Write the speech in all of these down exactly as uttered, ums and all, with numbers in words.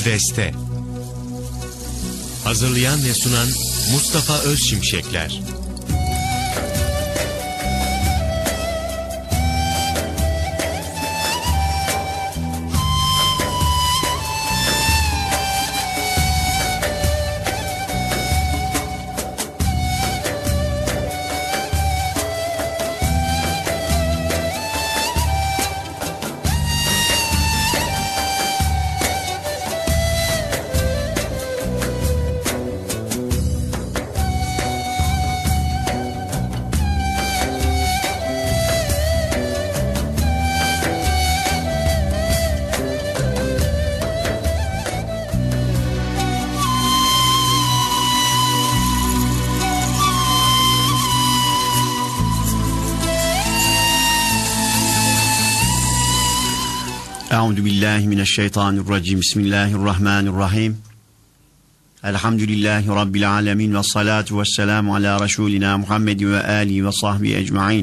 Beste. Hazırlayan ve sunan Mustafa Özşimşekler. Euzu billahi mineşşeytanirracim. Bismillahirrahmanirrahim. Elhamdülillahi rabbil alamin ve salatu vesselamu ala resulina Muhammed ve alihi ve sahbihi ecmaîn.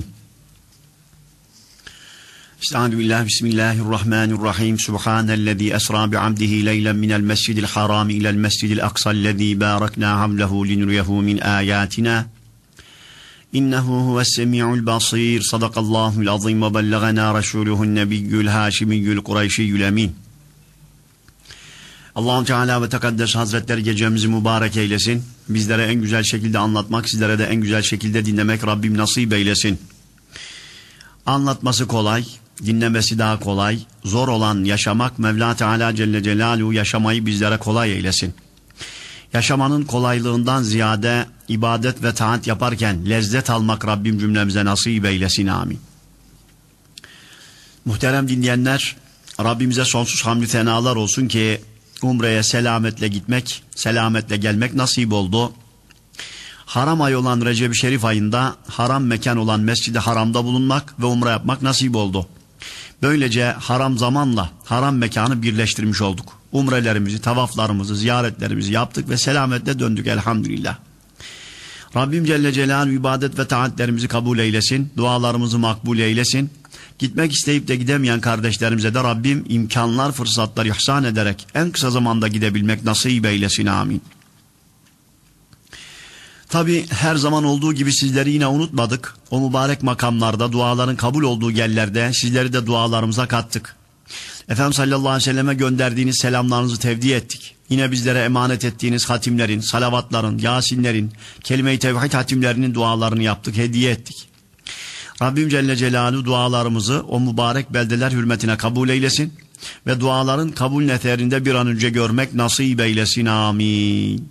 Estaizu billahi bismillahirrahmanirrahim. Subhanellezî esra bi'abdihi leylen minel mescidil haram ilel mescidil aksa'llezî bâreknâ havlehu linuriyehu min âyâtinâ. İnnehu huves-semî'ul basîr. Sadakallâhu'l azîm ve belleganâ resûluhu'n nebiyyül hâşimiyyül kureyşiyyül emîn. Allah-u Teala ve Tekaddes Hazretleri gecemizi mübarek eylesin. Bizlere en güzel şekilde anlatmak, sizlere de en güzel şekilde dinlemek Rabbim nasip eylesin. Anlatması kolay, dinlemesi daha kolay. Zor olan yaşamak, Mevla Teala Celle Celaluhu yaşamayı bizlere kolay eylesin. Yaşamanın kolaylığından ziyade ibadet ve taat yaparken lezzet almak Rabbim cümlemize nasip eylesin, amin. Muhterem dinleyenler, Rabbimize sonsuz hamdü senalar olsun ki Umre'ye selametle gitmek, selametle gelmek nasip oldu. Haram ay olan Recep-i Şerif ayında haram mekan olan Mescid-i Haram'da bulunmak ve umre yapmak nasip oldu. Böylece haram zamanla haram mekanı birleştirmiş olduk. Umrelerimizi, tavaflarımızı, ziyaretlerimizi yaptık ve selametle döndük elhamdülillah. Rabbim Celle Celaluhu ibadet ve taatlerimizi kabul eylesin, dualarımızı makbul eylesin. Gitmek isteyip de gidemeyen kardeşlerimize de Rabbim imkanlar, fırsatlar ihsan ederek en kısa zamanda gidebilmek nasip eylesin, amin. Tabi her zaman olduğu gibi sizleri yine unutmadık. O mübarek makamlarda, duaların kabul olduğu yerlerde sizleri de dualarımıza kattık. Efendimiz sallallahu aleyhi ve selleme gönderdiğiniz selamlarınızı tevdi ettik. Yine bizlere emanet ettiğiniz hatimlerin, salavatların, yasinlerin, kelime-i tevhid hatimlerinin dualarını yaptık, hediye ettik. Rabbim Celle Celaluhu dualarımızı o mübarek beldeler hürmetine kabul eylesin ve duaların kabul neferinde bir an önce görmek nasip eylesin, amin.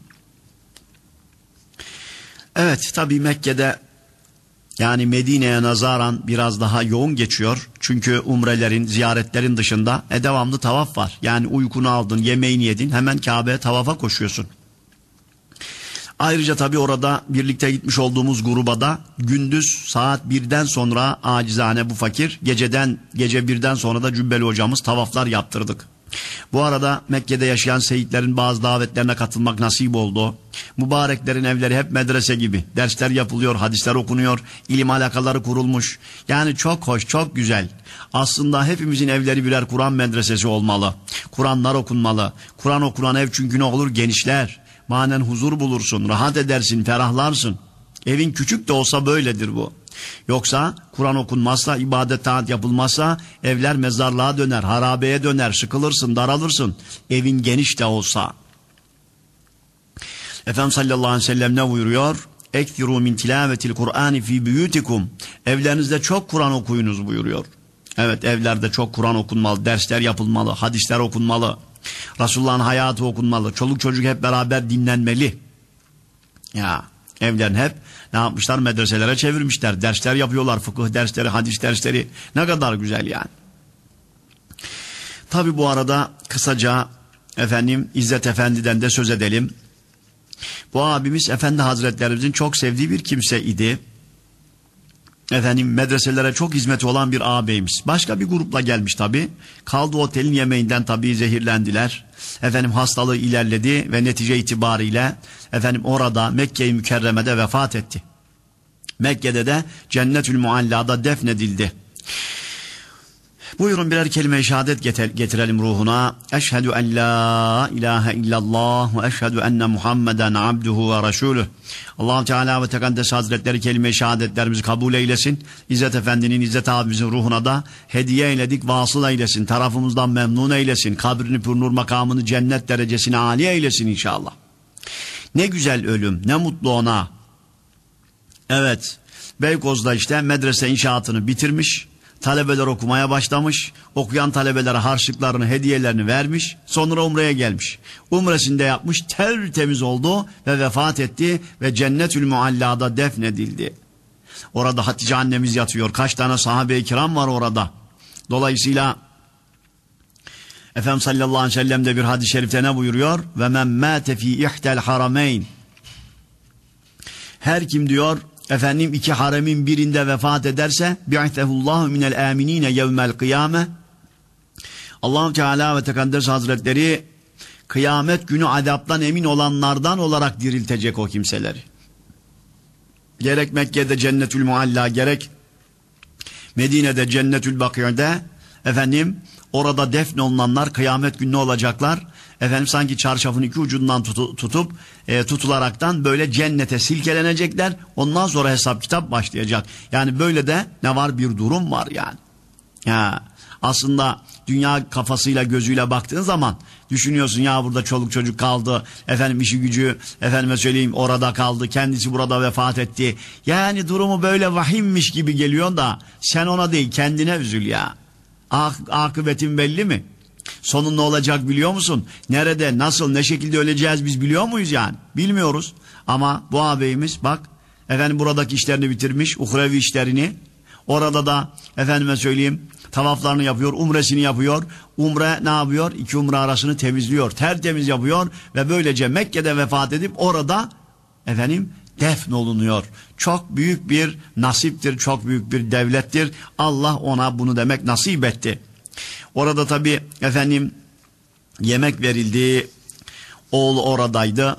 Evet, tabi Mekke'de yani Medine'ye nazaran biraz daha yoğun geçiyor. Çünkü umrelerin, ziyaretlerin dışında e, devamlı tavaf var. Yani uykunu aldın, yemeğini yedin, hemen Kabe'ye tavafa koşuyorsun. Ayrıca tabi orada birlikte gitmiş olduğumuz gruba da gündüz saat birden sonra acizane bu fakir, geceden gece birden sonra da Cübbeli hocamız tavaflar yaptırdık. Bu arada Mekke'de yaşayan seyitlerin bazı davetlerine katılmak nasip oldu. Mübareklerin evleri hep medrese gibi. Dersler yapılıyor, hadisler okunuyor, ilim alakaları kurulmuş. Yani çok hoş, çok güzel. Aslında hepimizin evleri birer Kur'an medresesi olmalı. Kur'anlar okunmalı. Kur'an okunan ev çünkü ne olur? Genişler. Manen huzur bulursun, rahat edersin, ferahlarsın. Evin küçük de olsa böyledir bu. Yoksa Kur'an okunmazsa, ibadet taat yapılmazsa evler mezarlığa döner, harabeye döner, sıkılırsın, daralırsın. Evin geniş de olsa. Efendimiz sallallahu aleyhi ve sellem ne buyuruyor? Ekthirû min tilâvetil Kur'âni fî büyûtikum. Evlerinizde çok Kur'an okuyunuz buyuruyor. Evet, evlerde çok Kur'an okunmalı, dersler yapılmalı, hadisler okunmalı. Resulullah'ın hayatı okunmalı, çoluk çocuk hep beraber dinlenmeli. Ya evlerin hep ne yapmışlar? Medreselere çevirmişler, dersler yapıyorlar, fıkıh dersleri, hadis dersleri, ne kadar güzel yani. Tabi bu arada kısaca efendim İzzet Efendi'den de söz edelim. Bu abimiz Efendi Hazretlerimizin çok sevdiği bir kimse idi. Efendim medreselere çok hizmeti olan bir ağabeyimiz. Başka bir grupla gelmiş tabi. Kaldı otelin yemeğinden tabi zehirlendiler. Efendim hastalığı ilerledi ve netice itibariyle efendim orada Mekke-i Mükerreme'de vefat etti. Mekke'de de Cennetül Mualla'da defnedildi. Buyurun birer kelime-i şehadet getirelim ruhuna. Eşhedü en la ilahe illallah ve eşhedü enne Muhammeden abduhu ve resulüh. Allah-u Teala ve Tekaddes Hazretleri kelime-i şehadetlerimizi kabul eylesin. İzzet Efendi'nin, İzzet abimizin ruhuna da hediye eyledik, vasıl eylesin. Tarafımızdan memnun eylesin. Kabrini pürnur makamını cennet derecesine âli eylesin inşallah. Ne güzel ölüm, ne mutlu ona. Evet, Beykoz'da işte medrese inşaatını bitirmiş. Talebeler okumaya başlamış. Okuyan talebelere harçlıklarını, hediyelerini vermiş. Sonra umreye gelmiş. Umresinde yapmış, tertemiz oldu ve vefat etti ve Cennetül Mualla'da defnedildi. Orada Hatice annemiz yatıyor. Kaç tane sahabe-i kiram var orada. Dolayısıyla Efendimiz sallallahu aleyhi ve sellem de bir hadis-i şerifte ne buyuruyor? Ve men mâte fî ihtel harameyn. Her kim diyor efendim iki haremin birinde vefat ederse bi'tehullahu minel aminine yevmel kıyame. Allah-u Teala ve Tekaddes Hazretleri kıyamet günü azaptan emin olanlardan olarak diriltecek o kimseleri. Gerek Mekke'de Cennetül Mualla, gerek Medine'de Cennetül Bakî'de efendim orada defnolunanlar kıyamet günü ne olacaklar? Efendim sanki çarşafın iki ucundan tutu, tutup e, tutularaktan böyle cennete silkelenecekler. Ondan sonra hesap kitap başlayacak. Yani böyle de ne var? Bir durum var yani. Ya aslında dünya kafasıyla gözüyle baktığın zaman düşünüyorsun ya burada çoluk çocuk kaldı. Efendim işi gücü efendime söyleyeyim orada kaldı. Kendisi burada vefat etti. Yani durumu böyle vahimmiş gibi geliyor da sen ona değil kendine üzül ya. Ak akıbetin belli mi? Sonun ne olacak biliyor musun? Nerede, nasıl, ne şekilde öleceğiz biz biliyor muyuz yani? Bilmiyoruz. Ama bu ağabeyimiz bak, efendim buradaki işlerini bitirmiş, uhrevi işlerini. Orada da efendime söyleyeyim tavaflarını yapıyor, umresini yapıyor. Umre ne yapıyor? İki umre arasını temizliyor, tertemiz yapıyor ve böylece Mekke'de vefat edip orada efendim defnolunuyor. Çok büyük bir nasiptir, çok büyük bir devlettir. Allah ona bunu demek nasip etti. Orada tabii efendim yemek verildi. Oğlu oradaydı.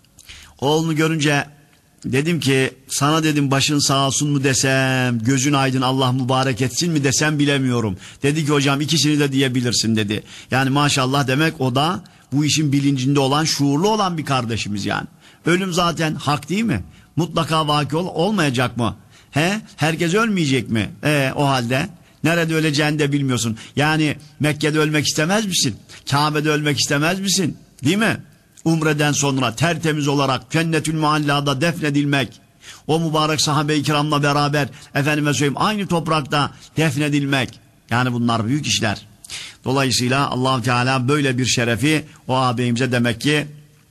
Oğlunu görünce dedim ki sana dedim başın sağ olsun mu desem, gözün aydın Allah mübarek etsin mi desem bilemiyorum. Dedi ki hocam ikisini de diyebilirsin dedi. Yani maşallah demek o da bu işin bilincinde olan, şuurlu olan bir kardeşimiz yani. Ölüm zaten hak değil mi? Mutlaka vaki ol, olmayacak mı? He? Herkes ölmeyecek mi? E, o halde nerede öleceğini de bilmiyorsun. Yani Mekke'de ölmek istemez misin? Kabe'de ölmek istemez misin? Değil mi? Umreden sonra tertemiz olarak Cennetül Mualla'da defnedilmek. O mübarek sahabe-i kiramla beraber efendime söyleyeyim aynı toprakta defnedilmek. Yani bunlar büyük işler. Dolayısıyla Allah-u Teala böyle bir şerefi o ağabeyimize demek ki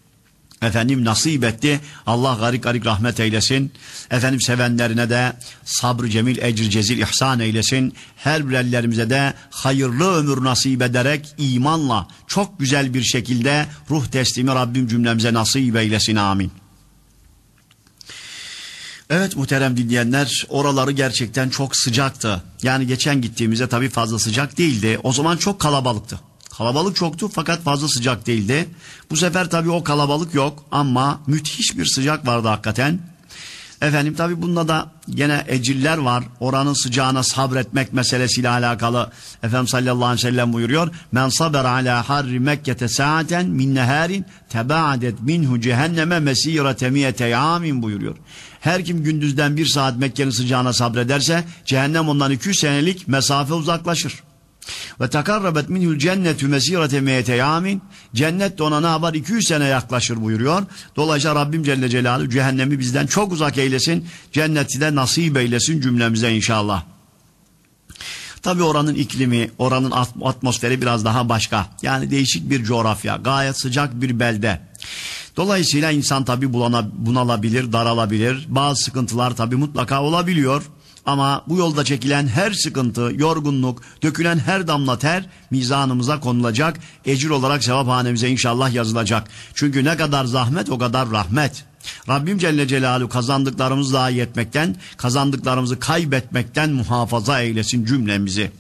efendim nasip etti. Allah garik garik rahmet eylesin. Efendim sevenlerine de sabr cemil ecr cezil ihsan eylesin. Her birerlerimize de hayırlı ömür nasip ederek imanla çok güzel bir şekilde ruh teslimi Rabbim cümlemize nasip eylesin. Amin. Evet muhterem dinleyenler, oraları gerçekten çok sıcaktı. Yani geçen gittiğimizde tabii fazla sıcak değildi. O zaman çok kalabalıktı. Kalabalık çoktu fakat fazla sıcak değildi. Bu sefer tabii o kalabalık yok ama müthiş bir sıcak vardı hakikaten. Efendim tabii bunda da gene ecirler var. Oranın sıcağına sabretmek meselesiyle alakalı. Efendimiz sallallahu aleyhi ve sellem buyuruyor. Men saber ala harri Mekke'te saaten min neharin tebaadet minhu cehenneme mesirete miyete amin buyuruyor. Her kim gündüzden bir saat Mekke'nin sıcağına sabrederse cehennem ondan iki yüz senelik mesafe uzaklaşır. Ve takarrabet minhul cennetü mesirete miyete yamin. Cennet de ona ne yapar? iki yüz sene yaklaşır buyuruyor. Dolayısıyla Rabbim Celle Celaluhu cehennemi bizden çok uzak eylesin. Cenneti de nasip eylesin cümlemize inşallah. Tabi oranın iklimi, oranın atmosferi biraz daha başka. Yani değişik bir coğrafya, gayet sıcak bir belde. Dolayısıyla insan tabi bunalabilir, daralabilir. Bazı sıkıntılar tabi mutlaka olabiliyor. Ama bu yolda çekilen her sıkıntı, yorgunluk, dökülen her damla ter mizanımıza konulacak. Ecir olarak sevaphanemize inşallah yazılacak. Çünkü ne kadar zahmet o kadar rahmet. Rabbim Celle Celaluhu kazandıklarımızı zayi etmekten, kazandıklarımızı kaybetmekten muhafaza eylesin cümlemizi.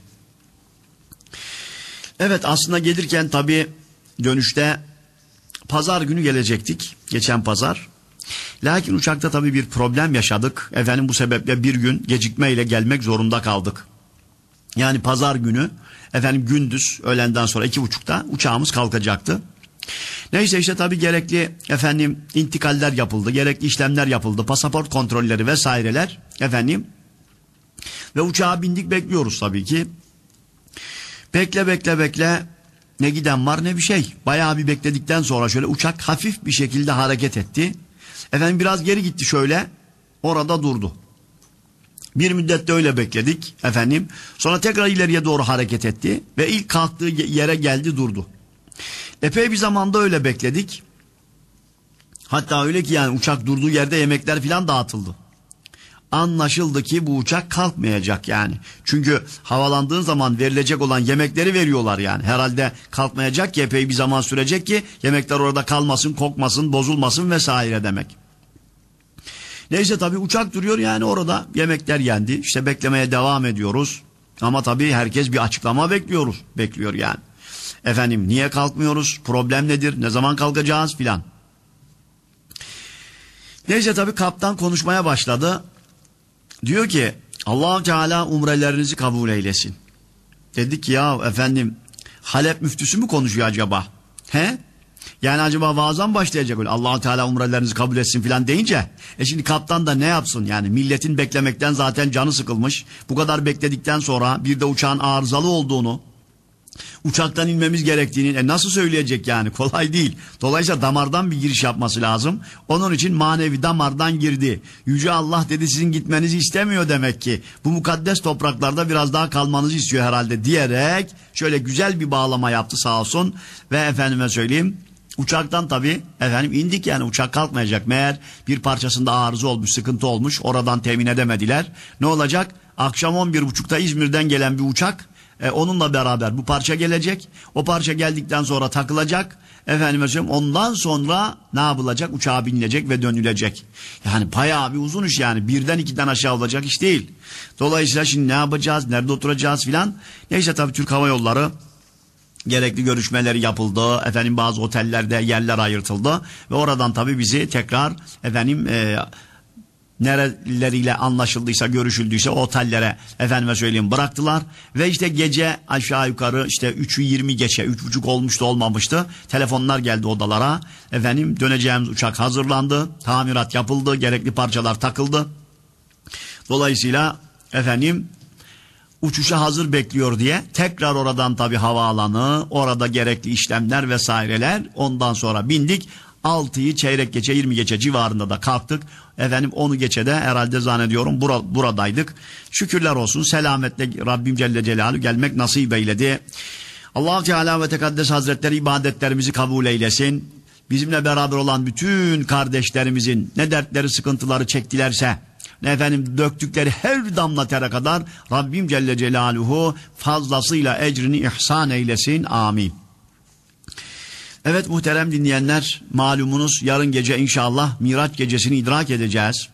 Evet aslında gelirken tabii dönüşte pazar günü gelecektik. Geçen pazar. Lakin uçakta tabii bir problem yaşadık. Efendim bu sebeple bir gün gecikmeyle gelmek zorunda kaldık. Yani pazar günü efendim gündüz öğlenden sonra iki buçukta uçağımız kalkacaktı. Neyse işte tabii gerekli efendim intikaller yapıldı, gerekli işlemler yapıldı, pasaport kontrolleri vesaireler efendim. Ve uçağa bindik, bekliyoruz tabii ki. Bekle bekle bekle ne giden var ne bir şey. Bayağı bir bekledikten sonra şöyle uçak hafif bir şekilde hareket etti. Efendim biraz geri gitti şöyle, orada durdu. Bir müddet de öyle bekledik efendim. Sonra tekrar ileriye doğru hareket etti ve ilk kalktığı yere geldi, durdu. Epey bir zamanda öyle bekledik. Hatta öyle ki yani uçak durduğu yerde yemekler filan dağıtıldı. Anlaşıldı ki bu uçak kalkmayacak yani. Çünkü havalandığın zaman verilecek olan yemekleri veriyorlar yani. Herhalde kalkmayacak ki, epey bir zaman sürecek ki yemekler orada kalmasın, kokmasın, bozulmasın vesaire demek. Neyse tabii uçak duruyor yani, orada yemekler yendi. İşte beklemeye devam ediyoruz. Ama tabii herkes bir açıklama bekliyoruz. Bekliyor yani. Efendim niye kalkmıyoruz? Problem nedir? Ne zaman kalkacağız filan. Neyse tabii kaptan konuşmaya başladı. Diyor ki Allah-u Teala umrelerinizi kabul eylesin. Dedik ki ya efendim Halep müftüsü mü konuşuyor acaba? He? Yani acaba vaazdan başlayacak öyle Allah-u Teala umrelerinizi kabul etsin filan deyince. E şimdi kaptan da ne yapsın yani, milletin beklemekten zaten canı sıkılmış. Bu kadar bekledikten sonra bir de uçağın arızalı olduğunu, uçaktan inmemiz gerektiğini e nasıl söyleyecek yani, kolay değil. Dolayısıyla damardan bir giriş yapması lazım. Onun için manevi damardan girdi. Yüce Allah dedi sizin gitmenizi istemiyor demek ki. Bu mukaddes topraklarda biraz daha kalmanızı istiyor herhalde diyerek şöyle güzel bir bağlama yaptı sağ olsun. Ve efendime söyleyeyim uçaktan tabii efendim indik yani, uçak kalkmayacak. Meğer bir parçasında arıza olmuş, sıkıntı olmuş, oradan temin edemediler. Ne olacak? Akşam on bir buçukta İzmir'den gelen bir uçak, E, onunla beraber bu parça gelecek. O parça geldikten sonra takılacak. Efendim söyleyeyim, ondan sonra ne yapılacak? Uçağa binilecek ve dönülecek. Yani bayağı bir uzun iş yani. Birden ikiden aşağı olacak iş değil. Dolayısıyla şimdi ne yapacağız? Nerede oturacağız filan. Neyse tabii Türk Hava Yolları gerekli görüşmeleri yapıldı. Efendim bazı otellerde yerler ayırtıldı. Ve oradan tabii bizi tekrar efendim e, nereleriyle anlaşıldıysa, görüşüldüyse o otellere efendime söyleyeyim bıraktılar. Ve işte gece aşağı yukarı işte üçü yirmi geçe, üç buçuk olmuştu olmamıştı. Telefonlar geldi odalara. Efendim döneceğimiz uçak hazırlandı. Tamirat yapıldı. Gerekli parçalar takıldı. Dolayısıyla efendim uçuşa hazır bekliyor diye tekrar oradan tabii havaalanı, orada gerekli işlemler vesaireler, ondan sonra bindik. altıyı çeyrek geçe, yirmi geçe civarında da kalktık. Efendim onu geçe de herhalde zannediyorum bura, buradaydık. Şükürler olsun selametle Rabbim Celle Celaluhu gelmek nasip eyledi. Allah-u Teala ve Tekaddes Hazretleri ibadetlerimizi kabul eylesin. Bizimle beraber olan bütün kardeşlerimizin ne dertleri, sıkıntıları çektilerse, ne efendim döktükleri her damla tere kadar Rabbim Celle Celaluhu fazlasıyla ecrini ihsan eylesin. Amin. Evet muhterem dinleyenler, malumunuz yarın gece inşallah Miraç gecesini idrak edeceğiz.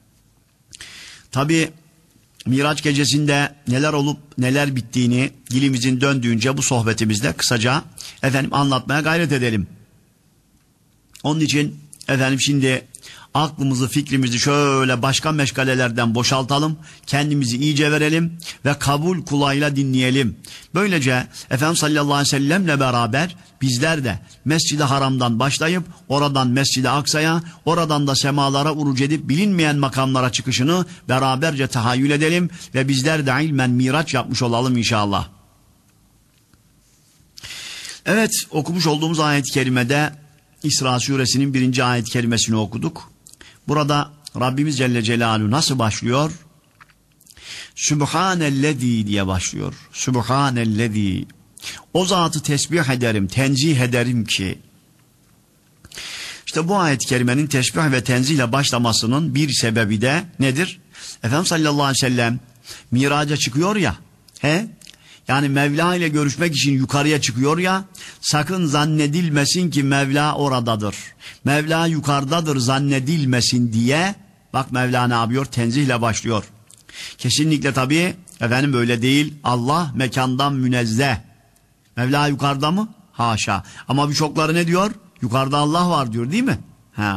Tabi Miraç gecesinde neler olup neler bittiğini dilimizin döndüğünce bu sohbetimizde kısaca efendim anlatmaya gayret edelim. Onun için efendim şimdi aklımızı, fikrimizi şöyle başka meşgalelerden boşaltalım, kendimizi iyice verelim ve kabul kulağıyla dinleyelim. Böylece Efendimiz sallallahu aleyhi ve sellemle beraber bizler de Mescid-i Haram'dan başlayıp oradan Mescid-i Aksa'ya, oradan da semalara uruc edip bilinmeyen makamlara çıkışını beraberce tahayyül edelim ve bizler de ilmen miraç yapmış olalım inşallah. Evet, okumuş olduğumuz ayet-i kerimede İsra suresinin birinci ayet-i kerimesini okuduk. Burada Rabbimiz Celle Celaluhu nasıl başlıyor? Sübhanellezî diye başlıyor. Sübhanellezî. O zatı tesbih ederim, tenzih ederim ki. İşte bu ayet-i kerimenin tesbih ve tenzihle başlamasının bir sebebi de nedir? Efendimiz sallallahu aleyhi ve sellem miraca çıkıyor ya, he? Yani Mevla ile görüşmek için yukarıya çıkıyor ya, sakın zannedilmesin ki Mevla oradadır. Mevla yukarıdadır zannedilmesin diye, bak Mevla ne yapıyor? Tenzihle başlıyor. Kesinlikle tabii efendim böyle değil. Allah mekandan münezzeh. Mevla yukarıda mı? Haşa. Ama birçokları ne diyor? Yukarıda Allah var diyor değil mi? Ha.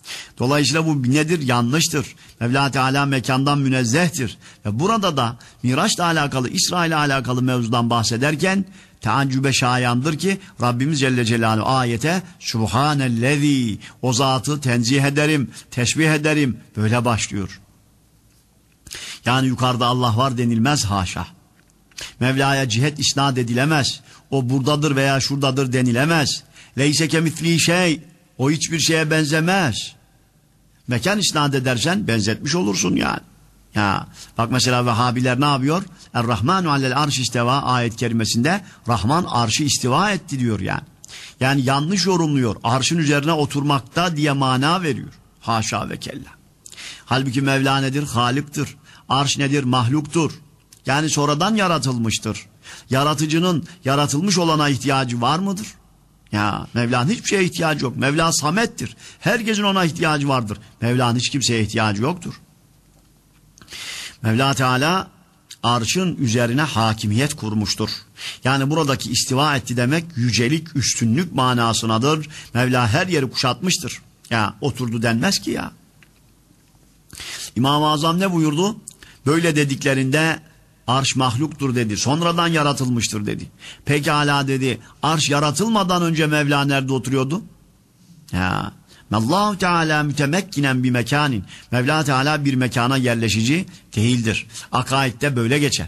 Dolayısıyla bu nedir? Yanlıştır. Mevla Teala mekandan münezzehtir. Ve burada da Miraç'la alakalı, İsra ile alakalı mevzudan bahsederken teaccübe şayandır ki Rabbimiz Celle Celaluhu ayete Subhanellezi, o zatı tenzih ederim, teşbih ederim böyle başlıyor. Yani yukarıda Allah var denilmez haşa. Mevla'ya cihet isnat edilemez. O buradadır veya şuradadır denilemez. Leyse kemitli şey, o hiçbir şeye benzemez. Mekan isnat edersen benzetmiş olursun yani. Ya bak mesela Vehhabiler ne yapıyor? Er-Rahmanu alel arş isteva ayet kerimesinde Rahman arşı istiva etti diyor yani. Yani yanlış yorumluyor. Arşın üzerine oturmakta diye mana veriyor. Haşa ve kella. Halbuki Mevla nedir? Halıktır. Arş nedir? Mahluktur. Yani sonradan yaratılmıştır. Yaratıcının yaratılmış olana ihtiyacı var mıdır? Ya Mevla'nın hiçbir şeye ihtiyacı yok. Mevla samettir. Herkesin ona ihtiyacı vardır. Mevla'nın hiç kimseye ihtiyacı yoktur. Mevla Teala arşın üzerine hakimiyet kurmuştur. Yani buradaki istiva etti demek yücelik, üstünlük manasınadır. Mevla her yeri kuşatmıştır. Ya oturdu denmez ki ya. İmam-ı Azam ne buyurdu? Böyle dediklerinde arş mahluktur dedi. Sonradan yaratılmıştır dedi. Pekala dedi. Arş yaratılmadan önce Mevla nerede oturuyordu? Ya Allahu Teala mütemekkinen bir mekanin. Mevla Teala bir mekana yerleşici değildir. Akaidde böyle geçer.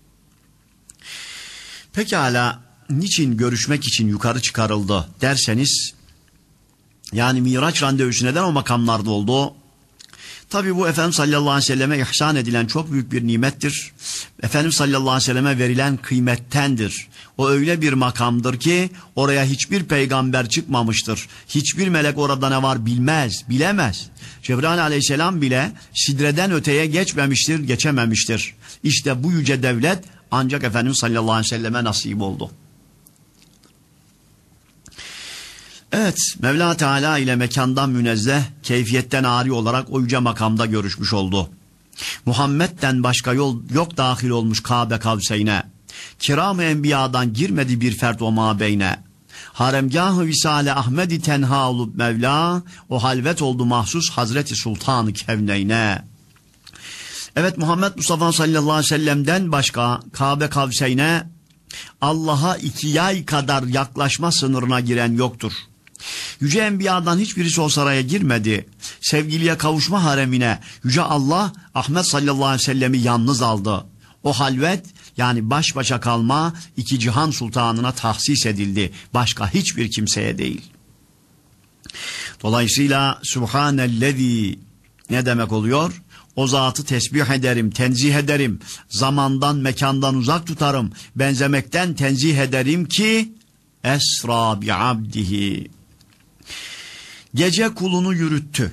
Pekala niçin görüşmek için yukarı çıkarıldı derseniz, yani Miraç randevusu neden o makamlarda oldu? Tabi bu Efendimiz sallallahu aleyhi ve selleme ihsan edilen çok büyük bir nimettir. Efendimiz sallallahu aleyhi ve selleme verilen kıymettendir. O öyle bir makamdır ki oraya hiçbir peygamber çıkmamıştır. Hiçbir melek orada ne var bilmez, bilemez. Cebrail aleyhisselam bile sidreden öteye geçmemiştir, geçememiştir. İşte bu yüce devlet ancak Efendimiz sallallahu aleyhi ve selleme nasip oldu. Evet, Mevla Teala ile mekandan münezzeh, keyfiyetten ari olarak o yüce makamda görüşmüş oldu. Muhammed'den başka yol yok dahil olmuş Kabe Kavseyne. Kiram-ı Enbiya'dan girmedi bir fert o mabeyne. Haremgâh-ı Visale Ahmedi tenha olup Mevla, o halvet oldu mahsus Hazreti Sultan-ı Kevneyne. Evet, Muhammed Mustafa sallallahu aleyhi ve sellem'den başka Kabe Kavseyne, Allah'a iki yay kadar yaklaşma sınırına giren yoktur. Yüce Enbiya'dan hiçbirisi o saraya girmedi. Sevgiliye kavuşma haremine Yüce Allah Ahmet sallallahu aleyhi ve sellem'i yalnız aldı. O halvet, yani baş başa kalma iki cihan sultanına tahsis edildi. Başka hiçbir kimseye değil. Dolayısıyla Subhanellezi ne demek oluyor? O zatı tesbih ederim, tenzih ederim. Zamandan, mekandan uzak tutarım. Benzemekten tenzih ederim ki esra bi abdihi. Gece kulunu yürüttü.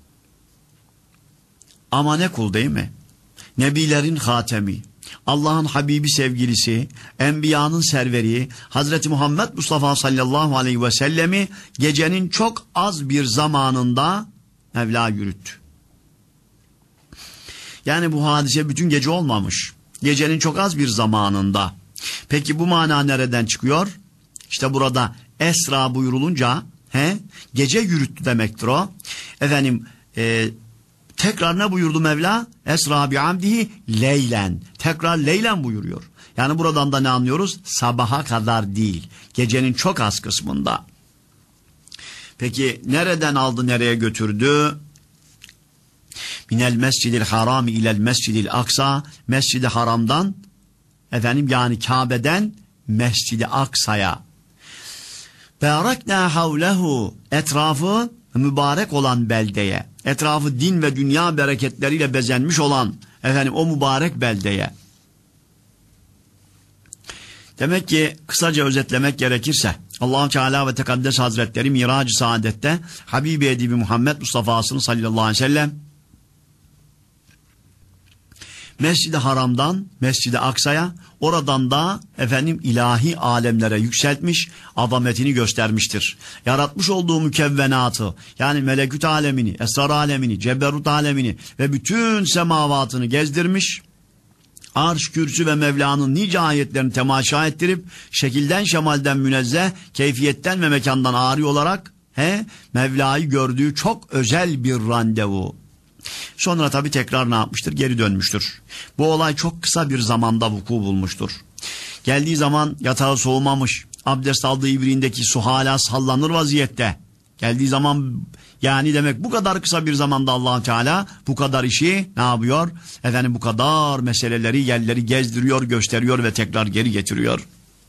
Ama ne kul değil mi? Nebilerin hatemi, Allah'ın Habibi sevgilisi, Enbiya'nın serveri, Hazreti Muhammed Mustafa sallallahu aleyhi ve sellemi gecenin çok az bir zamanında Mevla yürüttü. Yani bu hadise bütün gece olmamış. Gecenin çok az bir zamanında. Peki bu mana nereden çıkıyor? İşte burada esra buyurulunca he, gece yürüttü demektir o. Efendim e, tekrar ne buyurdu Mevla? Esra bi amdihi leylen. Tekrar leylen buyuruyor. Yani buradan da ne anlıyoruz? Sabaha kadar değil. Gecenin çok az kısmında. Peki nereden aldı, nereye götürdü? Minel mescidil harami ilel mescidil aksa, mescidi haramdan efendim yani Kabe'den mescidi aksaya. Berakna havlehu, etrafı mübarek olan beldeye, etrafı din ve dünya bereketleriyle bezenmiş olan efendim o mübarek beldeye. Demek ki kısaca özetlemek gerekirse Allah-u Teala ve Tekaddes Hazretleri Mirac-ı Saadet'te Habibi Edibi Muhammed Mustafa'sını sallallahu aleyhi ve sellem Mescid-i Haram'dan Mescid-i Aksa'ya, oradan da efendim ilahi alemlere yükseltmiş, azametini göstermiştir. Yaratmış olduğu mükevvenatı, yani melekut alemini, esrar alemini, ceberut alemini ve bütün semavatını gezdirmiş. Arş, kürsü ve Mevla'nın nice ayetlerini temaşa ettirip şekilden şemalden münezzeh, keyfiyetten ve mekandan ari olarak He? Mevla'yı gördüğü çok özel bir randevu. Sonra tabii tekrar ne yapmıştır? Geri dönmüştür. Bu olay çok kısa bir zamanda vuku bulmuştur. Geldiği zaman yatağı soğumamış. Abdest aldığı ibriğindeki su hala sallanır vaziyette. Geldiği zaman yani demek bu kadar kısa bir zamanda Allah Teala bu kadar işi ne yapıyor? Efendim bu kadar meseleleri, yerleri gezdiriyor, gösteriyor ve tekrar geri getiriyor.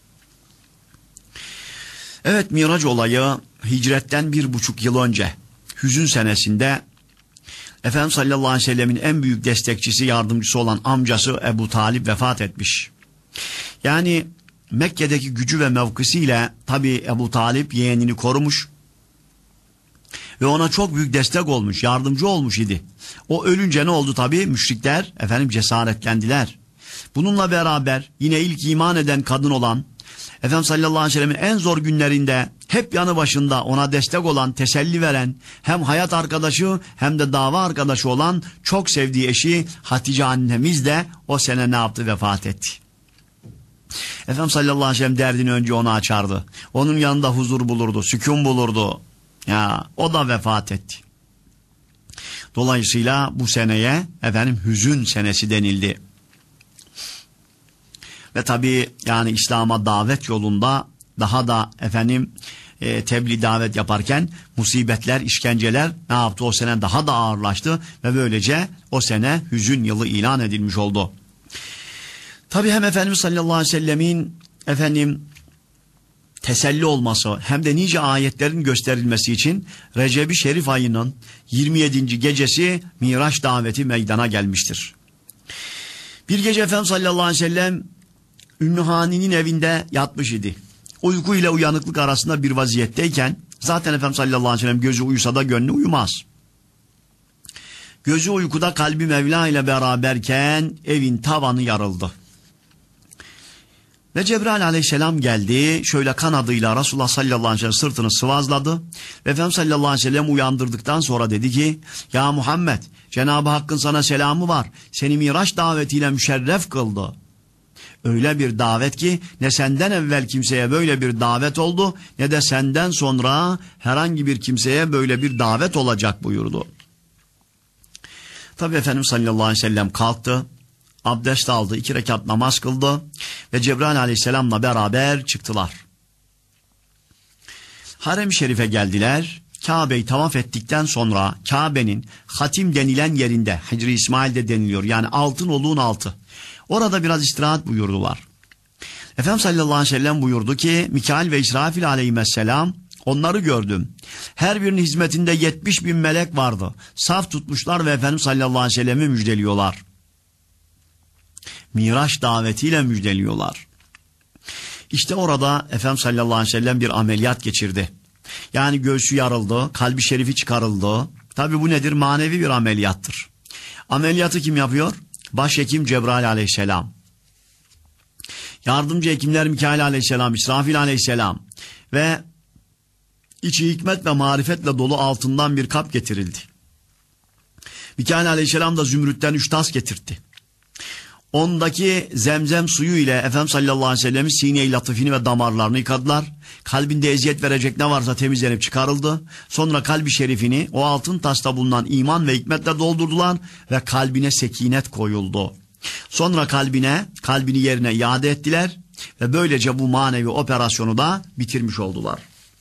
Evet, Miraç olayı hicretten bir buçuk yıl önce Hüzün senesinde Efendimiz sallallahu aleyhi ve sellemin en büyük destekçisi, yardımcısı olan amcası Ebu Talip vefat etmiş. Yani Mekke'deki gücü ve mevkisiyle tabi Ebu Talip yeğenini korumuş ve ona çok büyük destek olmuş, yardımcı olmuş idi. O ölünce ne oldu tabi? Müşrikler efendim cesaretlendiler. Bununla beraber yine ilk iman eden kadın olan Efendimiz sallallahu aleyhi ve sellemin en zor günlerinde hep yanı başında ona destek olan, teselli veren, hem hayat arkadaşı hem de dava arkadaşı olan çok sevdiği eşi Hatice annemiz de o sene ne yaptı? Vefat etti. Efendimiz sallallahu aleyhi ve sellem derdini önce ona açardı. Onun yanında huzur bulurdu, sükun bulurdu. Ya o da vefat etti. Dolayısıyla bu seneye efendim hüzün senesi denildi. Ve tabii yani İslam'a davet yolunda daha da efendim e, tebliğ davet yaparken musibetler, işkenceler ne yaptı? O sene daha da ağırlaştı ve böylece o sene hüzün yılı ilan edilmiş oldu. Tabii hem Efendimiz sallallahu aleyhi ve sellemin efendim teselli olması hem de nice ayetlerin gösterilmesi için Recep-i Şerif ayının yirmi yedinci gecesi Miraç daveti meydana gelmiştir. Bir gece Efendimiz sallallahu aleyhi ve sellem Ümmü Hani'nin evinde yatmış idi. Uyku ile uyanıklık arasında bir vaziyetteyken zaten Efendimiz sallallahu aleyhi ve sellem gözü uyusa da gönlü uyumaz. Gözü uykuda, kalbi Mevla ile beraberken evin tavanı yarıldı. Ve Cebrail aleyhisselam geldi, şöyle kanadıyla Resulullah sallallahu aleyhi ve sellem sırtını sıvazladı. Ve Efendimiz sallallahu aleyhi ve sellem uyandırdıktan sonra dedi ki, ya Muhammed, Cenab-ı Hakk'ın sana selamı var, seni Miraç davetiyle müşerref kıldı. Öyle bir davet ki ne senden evvel kimseye böyle bir davet oldu, ne de senden sonra herhangi bir kimseye böyle bir davet olacak buyurdu. Tabi Efendimiz sallallahu aleyhi ve sellem kalktı, abdest aldı, iki rekat namaz kıldı ve Cebrail aleyhisselamla beraber çıktılar. Harem-i Şerif'e geldiler. Kabe'yi tavaf ettikten sonra Kabe'nin hatim denilen yerinde, Hicri İsmail de deniliyor, yani altın oluğun altı. Orada biraz istirahat buyurdular. Efendimiz sallallahu aleyhi ve sellem buyurdu ki, Mikail ve İsrafil aleyhisselam onları gördüm. Her birinin hizmetinde yetmiş bin melek vardı. Saf tutmuşlar ve Efendimiz sallallahu aleyhi ve sellem'i müjdeliyorlar. Miraç davetiyle müjdeliyorlar. İşte orada Efendimiz sallallahu aleyhi ve sellem bir ameliyat geçirdi. Yani göğsü yarıldı, kalbi şerifi çıkarıldı. Tabi bu nedir? Manevi bir ameliyattır. Ameliyatı kim yapıyor? Başhekim Cebrail aleyhisselam. Yardımcı hekimler Mikail aleyhisselam, İsrafil aleyhisselam ve içi hikmet ve marifetle dolu altından bir kap getirildi. Mikail aleyhisselam da zümrütten üç tas getirtti. Ondaki zemzem suyu ile Efendimiz sallallahu aleyhi ve sellem'in sine-i latifini ve damarlarını yıkadılar. Kalbinde eziyet verecek ne varsa temizlenip çıkarıldı. Sonra kalbi şerifini o altın tasta bulunan iman ve hikmetle doldurdular ve kalbine sekinet koyuldu. Sonra kalbine, kalbini yerine iade ettiler ve böylece bu manevi operasyonu da bitirmiş oldular.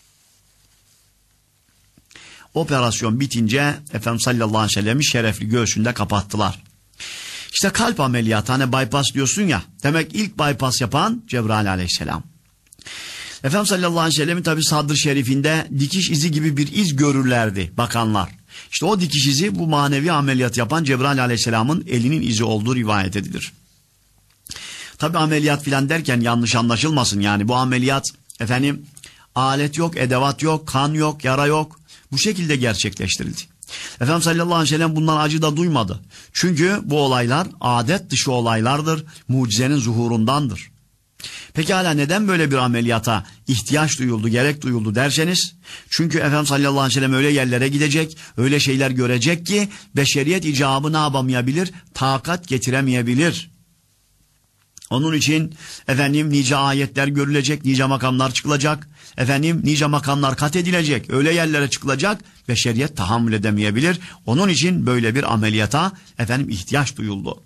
Operasyon bitince Efendimiz sallallahu aleyhi ve sellem'i şerefli göğsünde kapattılar. İşte kalp ameliyatı, hani bypass diyorsun ya, demek ilk bypass yapan Cebrail aleyhisselam. Efendimiz sallallahu aleyhi ve sellem'in tabi sadr-ı şerifinde dikiş izi gibi bir iz görürlerdi bakanlar. İşte o dikiş izi bu manevi ameliyat yapan Cebrail aleyhisselamın elinin izi olduğu rivayet edilir. Tabi ameliyat filan derken yanlış anlaşılmasın, yani bu ameliyat efendim alet yok, edevat yok, kan yok, yara yok, bu şekilde gerçekleştirildi. Efendimiz sallallahu aleyhi ve sellem bundan acı da duymadı. Çünkü bu olaylar adet dışı olaylardır, mucizenin zuhurundandır. Pekala neden böyle bir ameliyata ihtiyaç duyuldu, gerek duyuldu derseniz, çünkü Efendimiz sallallahu aleyhi ve sellem öyle yerlere gidecek, öyle şeyler görecek ki beşeriyet icabı ne yapamayabilir? Takat getiremeyebilir. Onun için efendim nice ayetler görülecek, nice makamlar çıkılacak, efendim nice makamlar kat edilecek, öyle yerlere çıkılacak, beşeriyet tahammül edemeyebilir. Onun için böyle bir ameliyata efendim ihtiyaç duyuldu.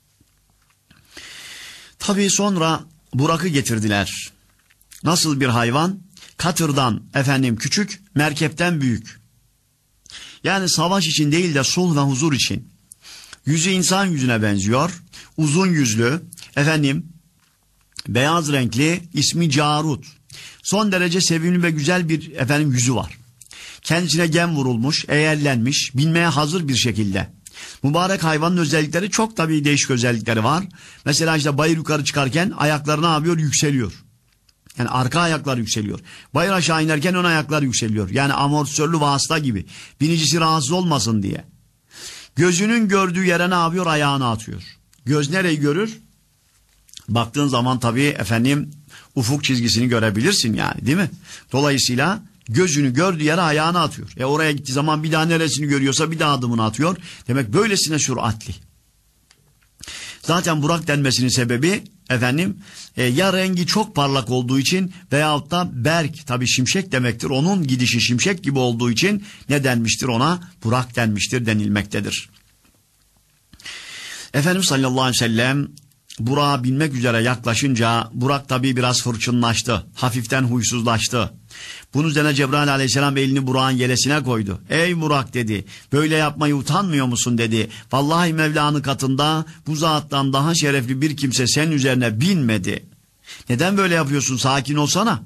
Tabii sonra Burak'ı getirdiler. Nasıl bir hayvan? Katırdan efendim küçük, merkepten büyük. Yani savaş için değil de sulh ve huzur için. Yüzü insan yüzüne benziyor. Uzun yüzlü, efendim beyaz renkli, ismi Carut. Son derece sevimli ve güzel bir efendim yüzü var. Kendisine gem vurulmuş, eğerlenmiş, binmeye hazır bir şekilde. Mübarek hayvanın özellikleri çok tabii değişik özellikleri var. Mesela işte bayır yukarı çıkarken ayakları ne yapıyor? Yükseliyor. Yani arka ayaklar yükseliyor. Bayır aşağı inerken ön ayaklar yükseliyor. Yani amortisörlü vasıta gibi. Binicisi rahatsız olmasın diye. Gözünün gördüğü yere ne yapıyor? Ayağını atıyor. Göz nereyi görür? Baktığın zaman tabii efendim ufuk çizgisini görebilirsin yani, değil mi? Dolayısıyla gözünü gördüğü yere ayağını atıyor. E oraya gittiği zaman bir daha neresini görüyorsa bir daha adımını atıyor. Demek böylesine süratli. Zaten Burak denmesinin sebebi efendim e, ya rengi çok parlak olduğu için veyahut da berk, tabii şimşek demektir. Onun gidişi şimşek gibi olduğu için ne denmiştir ona? Burak denmiştir denilmektedir. Efendimiz sallallahu aleyhi ve sellem Burak'a binmek üzere yaklaşınca Burak tabii biraz hırçınlaştı. Hafiften huysuzlaştı. Bunun üzerine Cebrail aleyhisselam elini Burak'ın yelesine koydu. Ey Burak dedi, böyle yapmayı utanmıyor musun dedi. Vallahi Mevla'nın katında bu zattan daha şerefli bir kimse senin üzerine binmedi. Neden böyle yapıyorsun, sakin olsana.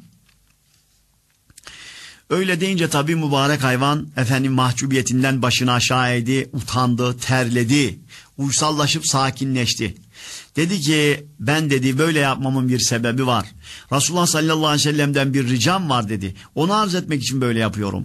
Öyle deyince tabii mübarek hayvan efendim mahcubiyetinden başını aşağı eğdi, utandı, terledi, uysallaşıp sakinleşti. Dedi ki ben dedi böyle yapmamın bir sebebi var. Resulullah sallallahu aleyhi ve sellem'den bir ricam var dedi. Onu arz etmek için böyle yapıyorum.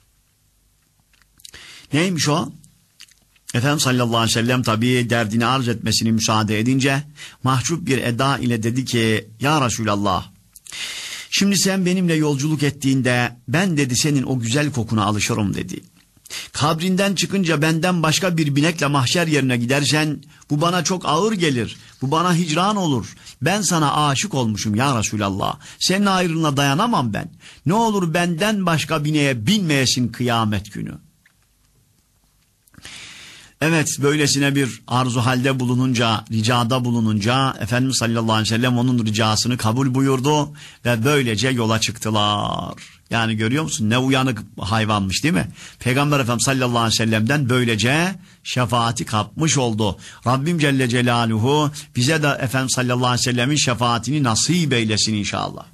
Neymiş o? Efendimiz sallallahu aleyhi ve sellem tabii derdini arz etmesini müsaade edince mahcup bir eda ile dedi ki ya Resulallah, şimdi sen benimle yolculuk ettiğinde ben dedi senin o güzel kokuna alışırım dedi. Kabrinden çıkınca benden başka bir binekle mahşer yerine gidersen bu bana çok ağır gelir. Bu bana hicran olur. Ben sana aşık olmuşum ya Resulallah. Senin ayrılığına dayanamam ben. Ne olur benden başka bineğe binmeyesin kıyamet günü. Evet, böylesine bir arzu halde bulununca, ricada bulununca Efendimiz sallallahu aleyhi ve sellem onun ricasını kabul buyurdu ve böylece yola çıktılar. Yani görüyor musun ne uyanık hayvanmış değil mi? Peygamber Efendimiz sallallahu aleyhi ve sellem'den böylece şefaati kapmış oldu. Rabbim Celle Celaluhu bize de Efendimiz sallallahu aleyhi ve sellemin şefaatini nasip eylesin inşallah.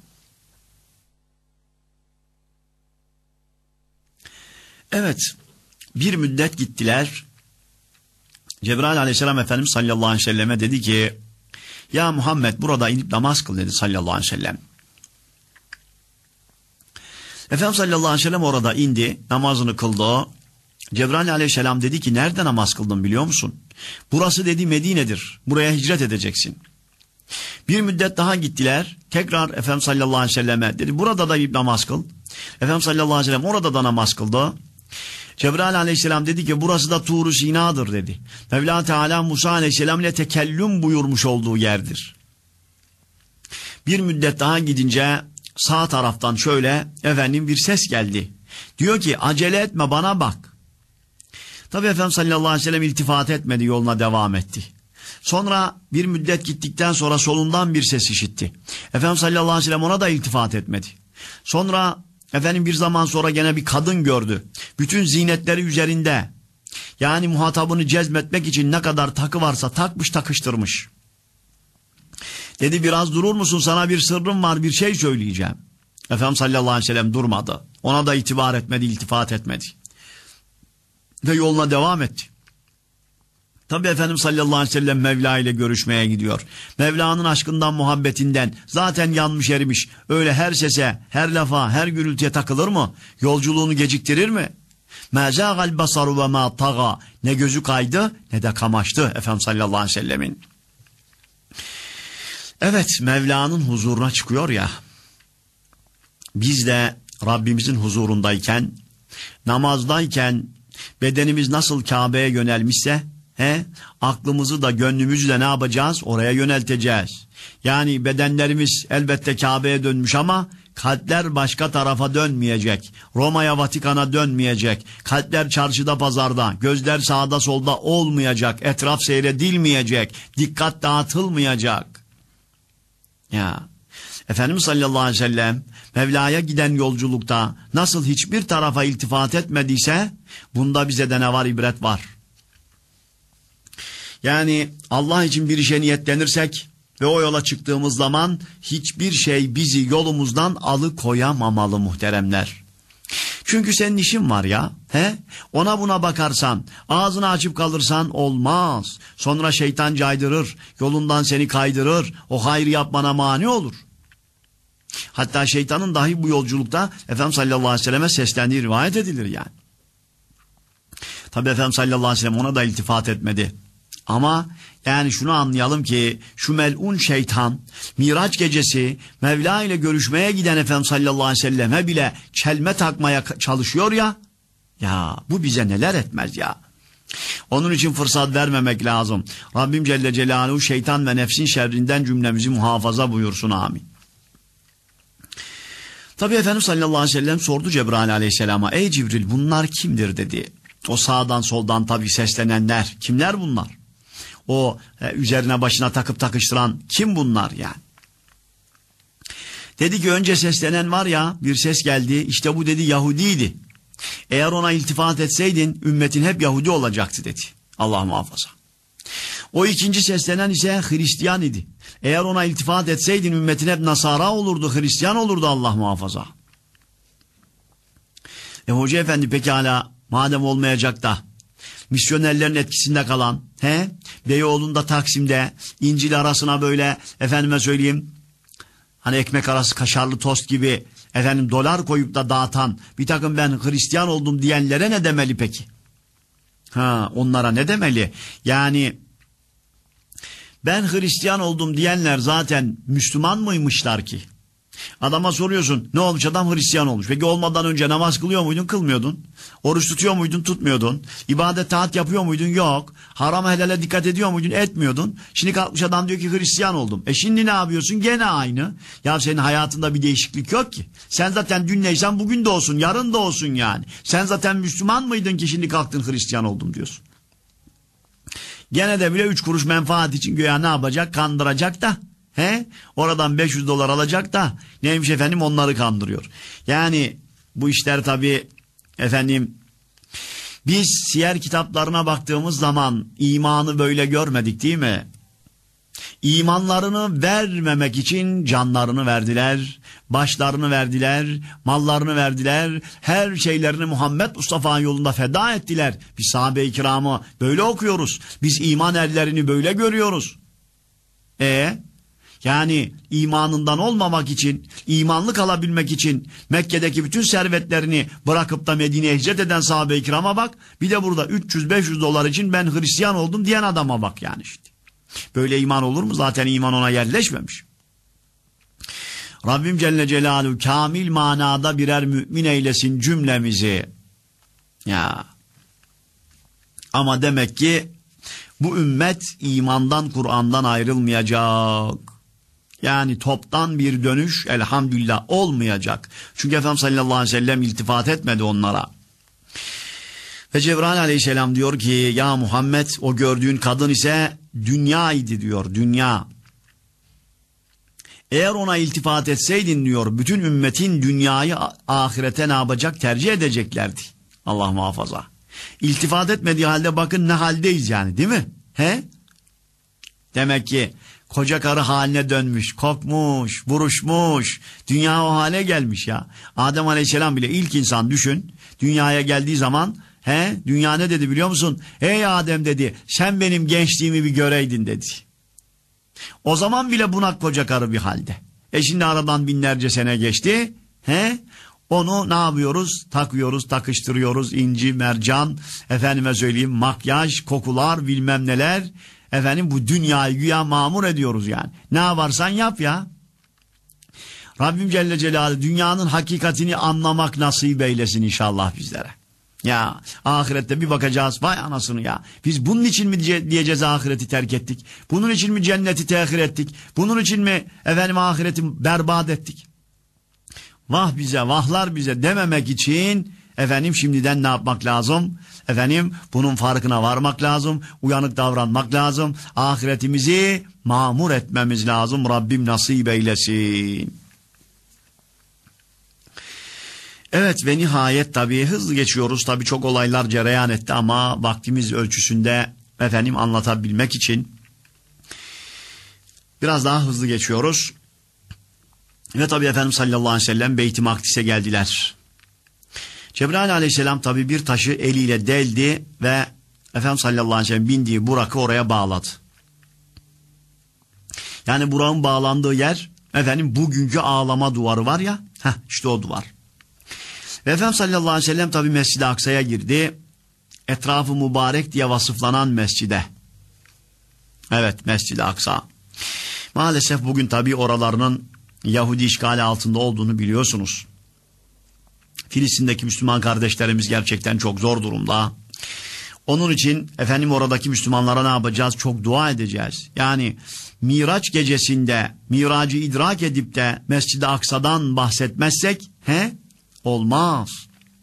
Evet, bir müddet gittiler. Cebrail aleyhisselam Efendimiz sallallahu aleyhi ve selleme dedi ki ya Muhammed burada inip namaz kıl dedi sallallahu aleyhi ve sellem. Efendimiz sallallahu aleyhi ve sellem orada indi, namazını kıldı. Cebrail aleyhisselam dedi ki nerede namaz kıldın biliyor musun? Burası dedi Medine'dir, buraya hicret edeceksin. Bir müddet daha gittiler, tekrar Efendimiz sallallahu aleyhi ve selleme dedi burada da inip namaz kıl. Efendimiz sallallahu aleyhi ve sellem orada da namaz kıldı. Cebrail aleyhisselam dedi ki burası da Tur-u Sina'dır dedi. Mevla Teala Musa aleyhisselam ile tekellüm buyurmuş olduğu yerdir. Bir müddet daha gidince sağ taraftan şöyle efendim bir ses geldi. Diyor ki acele etme bana bak. Tabi Efendimiz sallallahu aleyhi ve sellem iltifat etmedi, yoluna devam etti. Sonra bir müddet gittikten sonra solundan bir ses işitti. Efendimiz sallallahu aleyhi ve sellem ona da iltifat etmedi. Sonra efendim bir zaman sonra gene bir kadın gördü. Bütün zinetleri üzerinde. Yani muhatabını cezbetmek için ne kadar takı varsa takmış takıştırmış. Dedi biraz durur musun, sana bir sırrım var, bir şey söyleyeceğim. Efendimiz sallallahu aleyhi ve sellem durmadı. Ona da itibar etmedi, iltifat etmedi. Ve yoluna devam etti. Tabi Efendimiz sallallahu aleyhi ve sellem Mevla ile görüşmeye gidiyor. Mevla'nın aşkından, muhabbetinden zaten yanmış erimiş. Öyle her sese, her lafa, her gürültüye takılır mı? Yolculuğunu geciktirir mi? مَا زَاغَ الْبَصَرُ وَمَا طَغَى Ne gözü kaydı ne de kamaştı Efendimiz sallallahu aleyhi ve sellemin. Evet, Mevla'nın huzuruna çıkıyor ya. Biz de Rabbimizin huzurundayken, namazdayken bedenimiz nasıl Kabe'ye yönelmişse He? Aklımızı da gönlümüzü de ne yapacağız? Oraya yönelteceğiz. Yani bedenlerimiz elbette Kabe'ye dönmüş ama kalpler başka tarafa dönmeyecek. Roma'ya, Vatikan'a dönmeyecek. Kalpler çarşıda, pazarda, gözler sağda solda olmayacak. Etraf seyredilmeyecek. Dikkat dağıtılmayacak. Ya Efendimiz sallallahu aleyhi ve sellem Mevla'ya giden yolculukta nasıl hiçbir tarafa iltifat etmediyse bunda bize de ne var? İbret var. Yani Allah için bir işe niyetlenirsek ve o yola çıktığımız zaman hiçbir şey bizi yolumuzdan alıkoyamamalı muhteremler. Çünkü senin işin var ya, he? Ona buna bakarsan, ağzını açıp kalırsan olmaz. Sonra şeytan caydırır, yolundan seni kaydırır, o hayrı yapmana mani olur. Hatta şeytanın dahi bu yolculukta Efendimiz sallallahu aleyhi ve selleme seslendiği rivayet edilir yani. Tabi Efendimiz sallallahu aleyhi ve sellem ona da iltifat etmedi. Ama yani şunu anlayalım ki şu melun şeytan Miraç gecesi Mevla ile görüşmeye giden Efendimiz sallallahu aleyhi ve selleme bile çelme takmaya çalışıyor ya. Ya bu bize neler etmez ya. Onun için fırsat vermemek lazım. Rabbim Celle Celaluhu şeytan ve nefsin şerrinden cümlemizi muhafaza buyursun, amin. Tabi Efendimiz sallallahu aleyhi ve sellem sordu Cebrail aleyhisselama, ey Cibril bunlar kimdir dedi. O sağdan soldan tabi seslenenler kimler bunlar? O e, üzerine başına takıp takıştıran kim bunlar yani? Dedi ki önce seslenen var ya, bir ses geldi, işte bu dedi Yahudiydi. Eğer ona iltifat etseydin ümmetin hep Yahudi olacaktı dedi. Allah muhafaza. O ikinci seslenen ise Hristiyan idi. Eğer ona iltifat etseydin ümmetin hep Nasara olurdu, Hristiyan olurdu, Allah muhafaza. E hoca efendi pekala madem olmayacak da misyonerlerin etkisinde kalan, he, Beyoğlu'nda Taksim'de İncil arasına böyle efendime söyleyeyim hani ekmek arası kaşarlı tost gibi efendim dolar koyup da dağıtan bir takım ben Hristiyan oldum diyenlere ne demeli peki? Ha, onlara ne demeli? Yani ben Hristiyan oldum diyenler zaten Müslüman mıymışlar ki? Adama soruyorsun ne olmuş, adam Hristiyan olmuş. Peki olmadan önce namaz kılıyor muydun? Kılmıyordun. Oruç tutuyor muydun? Tutmuyordun. İbadet taat yapıyor muydun? Yok. Harama helale dikkat ediyor muydun? Etmiyordun. Şimdi kalkmış adam diyor ki Hristiyan oldum. E şimdi ne yapıyorsun? Gene aynı. Ya senin hayatında bir değişiklik yok ki. Sen zaten dün neysen bugün de olsun, yarın da olsun yani. Sen zaten Müslüman mıydın ki şimdi kalktın Hristiyan oldum diyorsun. Gene de bile üç kuruş menfaat için güya ne yapacak? Kandıracak da. He? Oradan beş yüz dolar alacak da neymiş efendim, onları kandırıyor. Yani bu işler tabii efendim, biz siyer kitaplarına baktığımız zaman imanı böyle görmedik değil mi? İmanlarını vermemek için canlarını verdiler, başlarını verdiler, mallarını verdiler, her şeylerini Muhammed Mustafa yolunda feda ettiler. Biz sahabe-i kiramı böyle okuyoruz, biz iman erlerini böyle görüyoruz. E yani imanından olmamak için, imanlı kalabilmek için Mekke'deki bütün servetlerini bırakıp da Medine'ye hicret eden sahabe-i kirama bak. Bir de burada üç yüz beş yüz dolar için ben Hristiyan oldum diyen adama bak yani işte. Böyle iman olur mu? Zaten iman ona yerleşmemiş. Rabbim Celle Celaluhu kamil manada birer mümin eylesin cümlemizi. Ya. Ama demek ki bu ümmet imandan, Kur'an'dan ayrılmayacak. Yani toptan bir dönüş elhamdülillah olmayacak. Çünkü Efendimiz sallallahu aleyhi ve sellem iltifat etmedi onlara. Ve Cebrail aleyhisselam diyor ki ya Muhammed, o gördüğün kadın ise dünya idi diyor, dünya. Eğer ona iltifat etseydin diyor, bütün ümmetin dünyayı ahirete ne yapacak? Tercih edeceklerdi. Allah muhafaza. İltifat etmediği halde bakın ne haldeyiz yani, değil mi? He? Demek ki koca karı haline dönmüş, kokmuş, buruşmuş, dünya o hale gelmiş ya. Adem aleyhisselam bile ilk insan düşün, dünyaya geldiği zaman he, dünya ne dedi biliyor musun? Ey Adem dedi, sen benim gençliğimi bir göreydin dedi. O zaman bile bunak koca karı bir halde. E şimdi aradan binlerce sene geçti. He? Onu ne yapıyoruz? Takıyoruz, takıştırıyoruz, inci, mercan, efendime söyleyeyim makyaj, kokular, bilmem neler. Efendim bu dünyayı güya mamur ediyoruz yani. Ne yaparsan yap ya. Rabbim Celle Celaluhu dünyanın hakikatini anlamak nasip eylesin inşallah bizlere. Ya ahirette bir bakacağız, vay anasını ya. Biz bunun için mi diyeceğiz ahireti terk ettik? Bunun için mi cenneti tehir ettik? Bunun için mi efendim ahireti berbat ettik? Vah bize, vahlar bize dememek için efendim şimdiden ne yapmak lazım? Efendim bunun farkına varmak lazım, uyanık davranmak lazım. Ahiretimizi mamur etmemiz lazım. Rabbim nasip eylesin. Evet ve nihayet tabii hızlı geçiyoruz. Tabii çok olaylar cereyan etti ama vaktimiz ölçüsünde efendim anlatabilmek için biraz daha hızlı geçiyoruz. Ve tabii Efendimiz sallallahu aleyhi ve sellem Beyt-i Makdis'e geldiler. Cebrail aleyhisselam tabii bir taşı eliyle deldi ve Efendimiz sallallahu aleyhi ve sellem bindiği burakı oraya bağladı. Yani burakın bağlandığı yer efendim bugünkü ağlama duvarı var ya, heh, işte o duvar. Ve Efendimiz sallallahu aleyhi ve sellem tabi Mescid-i Aksa'ya girdi. Etrafı mübarek diye vasıflanan mescide. Evet, Mescid-i Aksa. Maalesef bugün tabi oralarının Yahudi işgali altında olduğunu biliyorsunuz. Filistin'deki Müslüman kardeşlerimiz gerçekten çok zor durumda. Onun için efendim oradaki Müslümanlara ne yapacağız? Çok dua edeceğiz. Yani Miraç gecesinde Miracı idrak edip de Mescid-i Aksa'dan bahsetmezsek he? Olmaz.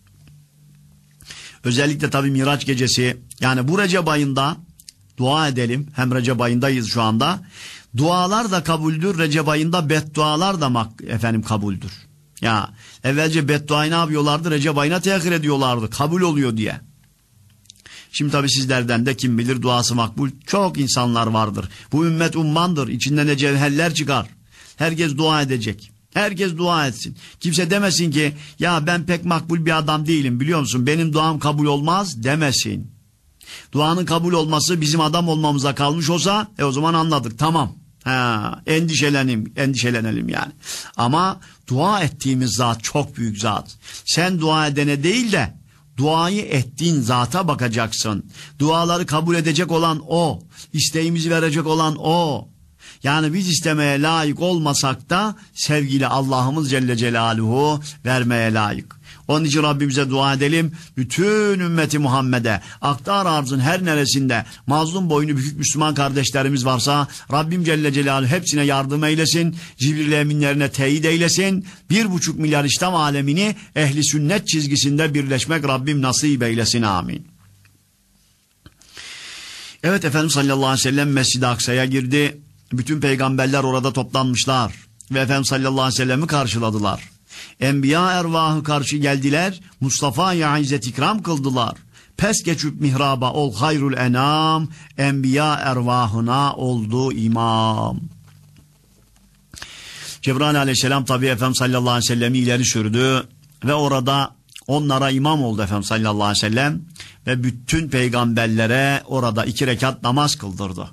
Özellikle tabii Miraç gecesi, yani bu Recep ayında dua edelim. Hem Recep ayındayız şu anda. Dualar da kabuldür. Recep ayında beddualar da efendim kabuldür. Ya evvelce bedduayı ne yapıyorlardı? Recep ayına tehir ediyorlardı. Kabul oluyor diye. Şimdi tabii sizlerden de kim bilir duası makbul çok insanlar vardır. Bu ümmet ummandır. İçinden ne cevherler çıkar. Herkes dua edecek. Herkes dua etsin. Kimse demesin ki ya ben pek makbul bir adam değilim biliyor musun? Benim duam kabul olmaz demesin. Duanın kabul olması bizim adam olmamıza kalmış olsa e o zaman anladık, tamam. Ha, endişelenelim, endişelenelim yani. Ama dua ettiğimiz zat çok büyük zat. Sen dua edene değil de duayı ettiğin zata bakacaksın. Duaları kabul edecek olan o. İsteğimizi verecek olan o. Yani biz istemeye layık olmasak da sevgili Allah'ımız Celle Celaluhu vermeye layık. Onun için Rabbimize dua edelim. Bütün ümmeti Muhammed'e, aktar arzın her neresinde mazlum boynu bükük Müslüman kardeşlerimiz varsa Rabbim Celle Celaluhu hepsine yardım eylesin. Cibril eminlerine teyit eylesin. Bir buçuk milyar İslam alemini ehli sünnet çizgisinde birleşmek Rabbim nasip eylesin. Amin. Evet, Efendimiz sallallahu aleyhi ve sellem Mescid-i Aksa'ya girdi. Bütün peygamberler orada toplanmışlar. Ve Efendimiz sallallahu aleyhi ve sellem'i karşıladılar. Enbiya ervahı karşı geldiler. Mustafa'ya izzet ikram kıldılar. Pes geçip mihraba ol hayrul enam. Enbiya ervahına oldu imam. Cebrail aleyhisselam tabi Efendimiz sallallahu aleyhi ve sellem'i ileri sürdü. Ve orada onlara imam oldu Efendimiz sallallahu aleyhi ve sellem. Ve bütün peygamberlere orada iki rekat namaz kıldırdı.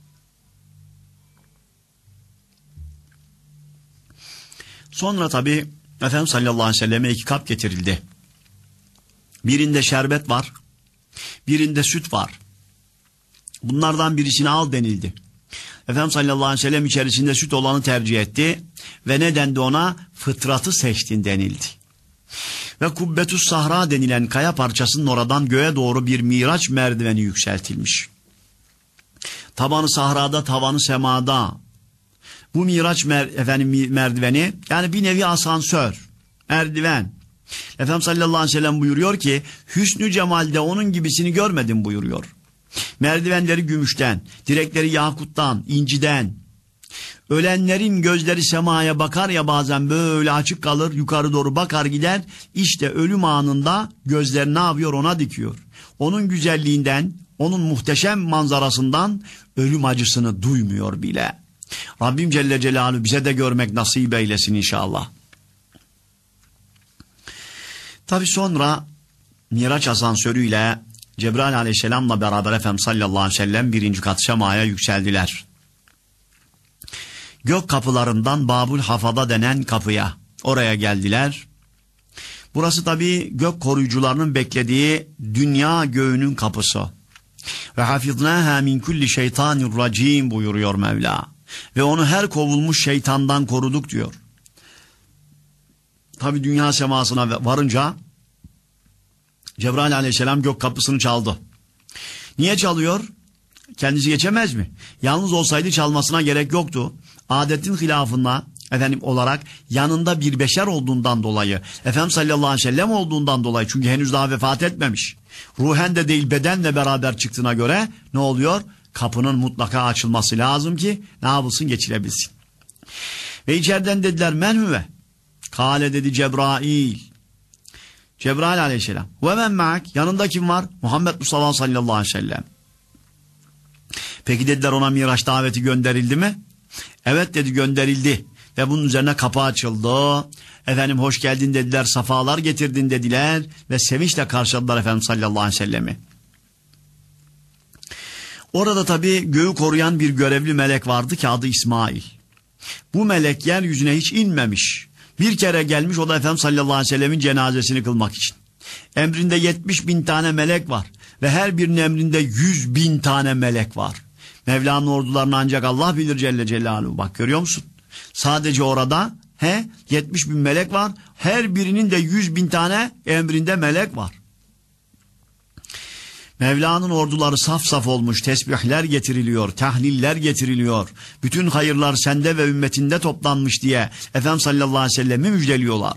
Sonra tabi Efendimiz sallallahu aleyhi ve selleme iki kap getirildi. Birinde şerbet var, birinde süt var. Bunlardan birisini al denildi. Efendimiz sallallahu aleyhi ve sellem içerisinde süt olanı tercih etti ve ne dendi ona? Fıtratı seçtin denildi. Ve Kubbetü's Sahra denilen kaya parçasının oradan göğe doğru bir miraç merdiveni yükseltilmiş. Tabanı sahrada, tavanı semada. Bu miraç mer efendim merdiveni, yani bir nevi asansör, merdiven. Efendimiz sallallahu aleyhi ve sellem buyuruyor ki hüsnü cemalde onun gibisini görmedim buyuruyor. Merdivenleri gümüşten, direkleri yakuttan, inciden. Ölenlerin gözleri semaya bakar ya, bazen böyle açık kalır, yukarı doğru bakar gider. İşte ölüm anında gözleri ne yapıyor? Ona dikiyor. Onun güzelliğinden, onun muhteşem manzarasından ölüm acısını duymuyor bile. Rabbim Celle Celaluhu bize de görmek nasip eylesin inşallah. Tabi sonra Miraç asansörüyle Cebrail aleyhisselamla beraber Efendimiz sallallahu aleyhi ve sellem birinci kat semaya yükseldiler. Gök kapılarından Babul Hafada denen kapıya, oraya geldiler. Burası tabi gök koruyucularının beklediği dünya göğünün kapısı. Ve hafiznâhâ min kulli şeytanirracîm buyuruyor Mevla. Ve onu her kovulmuş şeytandan koruduk diyor. Tabi dünya semasına varınca Cebrail aleyhisselam gök kapısını çaldı. Niye çalıyor? Kendisi geçemez mi? Yalnız olsaydı çalmasına gerek yoktu. Adetin hilafında efendim olarak yanında bir beşer olduğundan dolayı, Efendimiz sallallahu aleyhi ve sellem olduğundan dolayı, çünkü henüz daha vefat etmemiş. Ruhen de değil bedenle beraber çıktığına göre ne oluyor? Kapının mutlaka açılması lazım ki ne yapılsın, geçilebilsin. Ve içeriden dediler men huve? Kale dedi Cebrail. Cebrail aleyhisselam. Ve men ma'ak? Yanında kim var? Muhammed Mustafa sallallahu aleyhi ve sellem. Peki dediler ona Miraç daveti gönderildi mi? Evet dedi, gönderildi. Ve bunun üzerine kapı açıldı. Efendim hoş geldin dediler, safalar getirdin dediler. Ve sevinçle karşıladılar Efendimiz sallallahu aleyhi ve sellemi. Orada tabii göğü koruyan bir görevli melek vardı ki adı İsmail. Bu melek yeryüzüne hiç inmemiş. Bir kere gelmiş, o da Efendimiz sallallahu aleyhi ve sellemin cenazesini kılmak için. Emrinde yetmiş bin tane melek var. Ve her birinin emrinde yüz bin tane melek var. Mevla'nın ordularını ancak Allah bilir Celle Celaluhu. Bak görüyor musun? Sadece orada he, yetmiş bin melek var. Her birinin de yüz bin tane emrinde melek var. Mevla'nın orduları saf saf olmuş, tesbihler getiriliyor, tahliller getiriliyor. Bütün hayırlar sende ve ümmetinde toplanmış diye Efendimiz sallallahu aleyhi ve sellem'i müjdeliyorlar.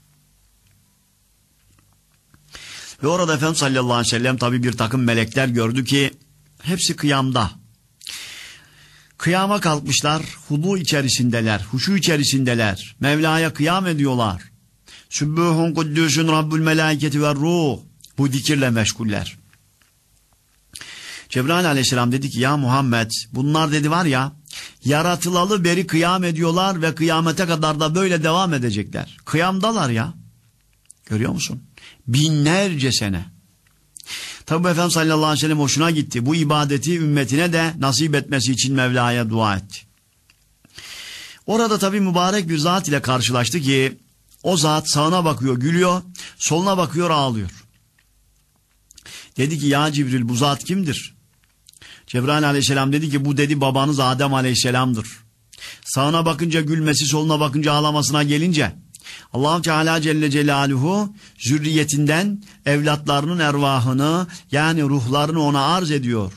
Ve orada Efendimiz sallallahu aleyhi ve sellem tabi bir takım melekler gördü ki hepsi kıyamda. Kıyama kalkmışlar, hudu içerisindeler, huşu içerisindeler. Mevla'ya kıyam ediyorlar. Sübbuhun kuddüsün Rabbül melâiketi ve ruh. Bu zikirle meşguller. Cebrail aleyhisselam dedi ki ya Muhammed, bunlar dedi var ya, yaratılalı beri kıyam ediyorlar ve kıyamete kadar da böyle devam edecekler. Kıyamdalar ya. Görüyor musun? Binlerce sene. Tabi Efendimiz sallallahu aleyhi ve sellem hoşuna gitti. Bu ibadeti ümmetine de nasip etmesi için Mevla'ya dua etti. Orada tabi mübarek bir zat ile karşılaştı ki o zat sağına bakıyor gülüyor, soluna bakıyor ağlıyor. Dedi ki ya Cibril, bu zat kimdir? Cebrail aleyhisselam dedi ki bu dedi babanız Adem aleyhisselamdır. Sağına bakınca gülmesi, soluna bakınca ağlamasına gelince Allah-u Teala Celle Celaluhu zürriyetinden evlatlarının ervahını, yani ruhlarını ona arz ediyor.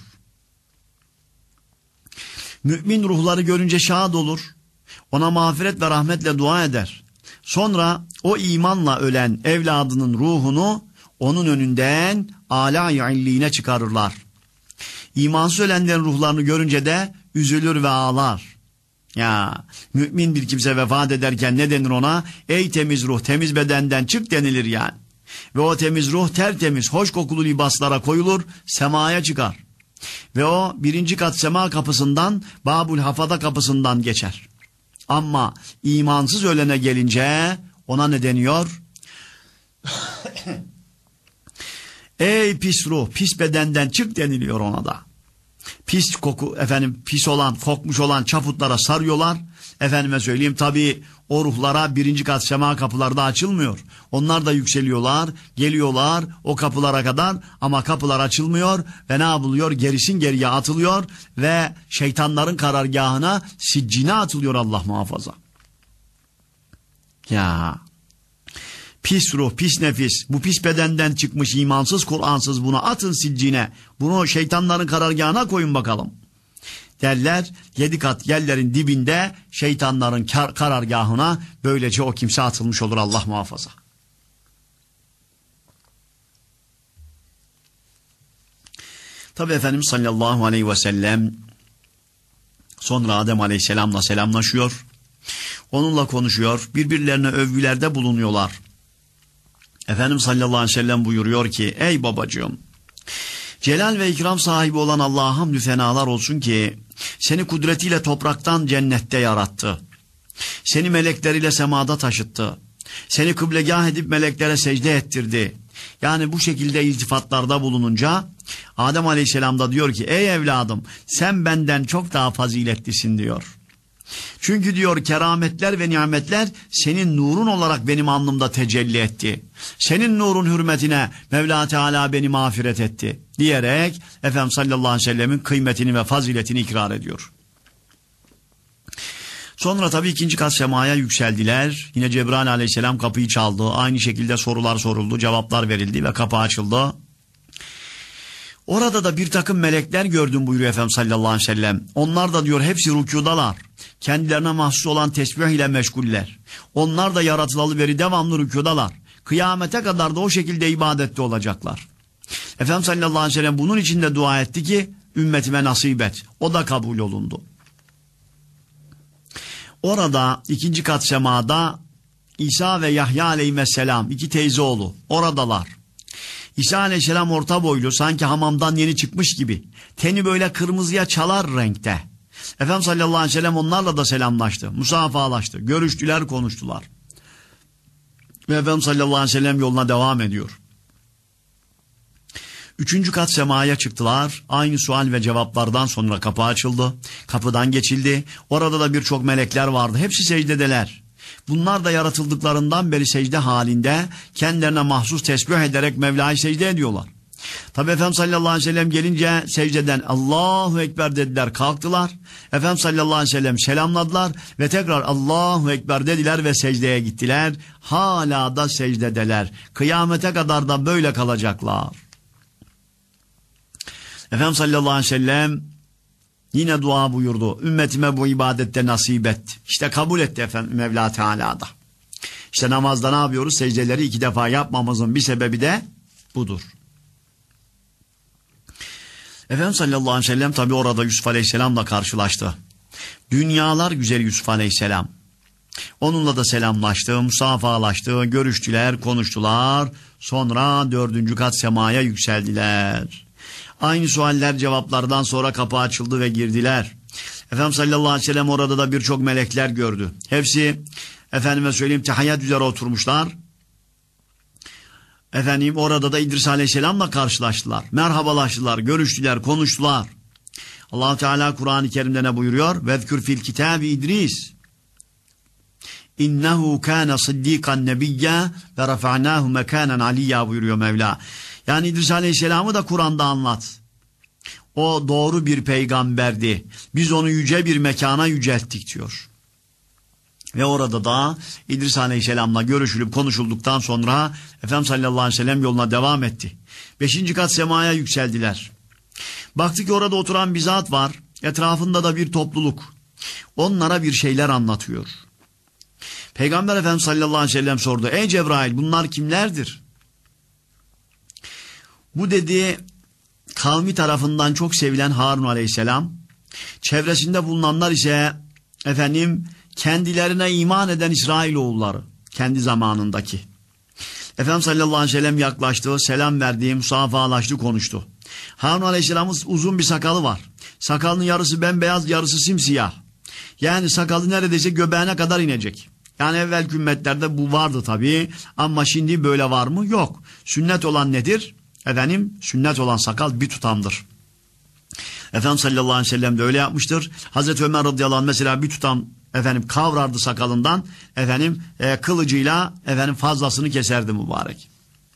Mümin ruhları görünce şad olur. Ona mağfiret ve rahmetle dua eder. Sonra o imanla ölen evladının ruhunu onun önünden âlâ-i illiğine çıkarırlar. İmansız ölenlerin ruhlarını görünce de üzülür ve ağlar. Ya mümin bir kimse vefat ederken ne denir ona? Ey temiz ruh, temiz bedenden çık denilir yani. Ve o temiz ruh tertemiz, hoş kokulu libaslara koyulur, semaya çıkar. Ve o birinci kat sema kapısından, Babul Hafada kapısından geçer. Ama imansız ölene gelince ona ne deniyor? Ey pis ruh, pis bedenden çık deniliyor ona da. Pis koku, efendim pis olan, kokmuş olan çaputlara sarıyorlar. Efendime söyleyeyim tabii o ruhlara birinci kat sema kapıları da açılmıyor. Onlar da yükseliyorlar, geliyorlar o kapılara kadar ama kapılar açılmıyor ve ne yapılıyor? Gerisin geriye atılıyor ve şeytanların karargahına, siccine atılıyor, Allah muhafaza. Ya pis ruh, pis nefis, bu pis bedenden çıkmış imansız, Kur'ansız, bunu atın siccine, bunu şeytanların karargahına koyun bakalım derler. Yedi kat yerlerin dibinde şeytanların kar karargahına böylece o kimse atılmış olur, Allah muhafaza. Tabi Efendimiz sallallahu aleyhi ve sellem sonra Adem aleyhisselamla selamlaşıyor, onunla konuşuyor, birbirlerine övgülerde bulunuyorlar. Efendimiz sallallahu aleyhi ve sellem buyuruyor ki ey babacığım, celal ve ikram sahibi olan Allah'a hamdü fenalar olsun ki seni kudretiyle topraktan cennette yarattı. Seni melekleriyle semada taşıttı. Seni kıblegâh edip meleklere secde ettirdi. Yani bu şekilde iltifatlarda bulununca Adem aleyhisselam da diyor ki ey evladım, sen benden çok daha faziletlisin diyor. Çünkü diyor kerametler ve nimetler senin nurun olarak benim alnımda tecelli etti. Senin nurun hürmetine Mevla Teala beni mağfiret etti diyerek Efendimiz sallallahu aleyhi ve sellemin kıymetini ve faziletini ikrar ediyor. Sonra tabii ikinci kat semaya yükseldiler. Yine Cebrail aleyhisselam kapıyı çaldı. Aynı şekilde sorular soruldu, cevaplar verildi ve kapı açıldı. Orada da bir takım melekler gördüm buyuruyor Efendimiz sallallahu aleyhi ve sellem. Onlar da diyor hepsi rükudalar. Kendilerine mahsus olan tesbih ile meşguller. Onlar da yaratılalı beri devamlı rükudalar. Kıyamete kadar da o şekilde ibadette olacaklar. Efendimiz sallallahu aleyhi ve sellem bunun için de dua etti ki ümmetime nasip et. O da kabul olundu. Orada ikinci kat semada İsa ve Yahya aleyhisselam iki teyze oğlu oradalar. İsa aleyhisselam orta boylu, sanki hamamdan yeni çıkmış gibi. Teni böyle kırmızıya çalar renkte. Efendimiz sallallahu aleyhi ve sellem onlarla da selamlaştı. Musafahalaştı. Görüştüler, konuştular. Ve Efendimiz sallallahu aleyhi ve sellem yoluna devam ediyor. Üçüncü kat semaya çıktılar. Aynı sual ve cevaplardan sonra kapı açıldı. Kapıdan geçildi. Orada da birçok melekler vardı. Hepsi secdedeler. Bunlar da yaratıldıklarından beri secde halinde kendilerine mahsus tesbih ederek Mevla'yı secde ediyorlar. Tabi Efendimiz sallallahu aleyhi ve sellem gelince secdeden Allahu Ekber dediler, kalktılar. Efendimiz sallallahu aleyhi ve sellem selamladılar ve tekrar Allahu Ekber dediler ve secdeye gittiler. Hala da secdedeler. Kıyamete kadar da böyle kalacaklar. Efendimiz sallallahu aleyhi ve sellem yine dua buyurdu. Ümmetime bu ibadette nasip et. İşte kabul etti efendim Mevla Teala'da. İşte namazda ne yapıyoruz? Secdeleri iki defa yapmamızın bir sebebi de budur. Efendimiz sallallahu aleyhi ve sellem tabi orada Yusuf aleyhisselamla karşılaştı. Dünyalar güzeli Yusuf aleyhisselam. Onunla da selamlaştı, musafahalaştı, görüştüler, konuştular. Sonra dördüncü kat semaya yükseldiler. Aynı sualler cevaplardan sonra kapı açıldı ve girdiler. Efendimiz sallallahu aleyhi ve sellem orada da birçok melekler gördü. Hepsi efendime söyleyeyim tehiyyat üzere oturmuşlar. Efendim orada da İdris aleyhisselamla karşılaştılar. Merhabalaştılar, görüştüler, konuştular. Allah Teala Kur'an-ı Kerim'de ne buyuruyor? Vezkür fil kitabi İdris. İnnehu kâne sıddîkan nebiyya ve rafa'nâhu mekânen aliyya buyuruyor Mevla. Yani İdris Aleyhisselam'ı da Kur'an'da anlat. O doğru bir peygamberdi. Biz onu yüce bir mekana yücelttik diyor. Ve orada da İdris Aleyhisselam'la görüşülüp konuşulduktan sonra Efendimiz sallallahu aleyhi ve sellem yoluna devam etti. Beşinci kat semaya yükseldiler. Baktık ki orada oturan bir zat var. Etrafında da bir topluluk. Onlara bir şeyler anlatıyor. Peygamber Efendimiz sallallahu aleyhi ve sellem sordu. Ey Cebrail, bunlar kimlerdir? Bu dedi kavmi tarafından çok sevilen Harun aleyhisselam. Çevresinde bulunanlar ise efendim kendilerine iman eden İsrailoğulları. Kendi zamanındaki. Efendimiz sallallahu aleyhi ve sellem yaklaştı, selam verdi, musafahalaştı, konuştu. Harun aleyhisselamın uzun bir sakalı var. Sakalının yarısı bembeyaz, yarısı simsiyah. Yani sakalı neredeyse göbeğine kadar inecek. Yani evvelki ümmetlerde bu vardı tabii. Ama şimdi böyle var mı? Yok. Sünnet olan nedir? Efendim sünnet olan sakal bir tutamdır. Efendimiz sallallahu aleyhi ve sellem de öyle yapmıştır. Hazreti Ömer radıyallahu anh mesela bir tutam efendim kavrardı sakalından. Efendim e, kılıcıyla efendim fazlasını keserdi mübarek.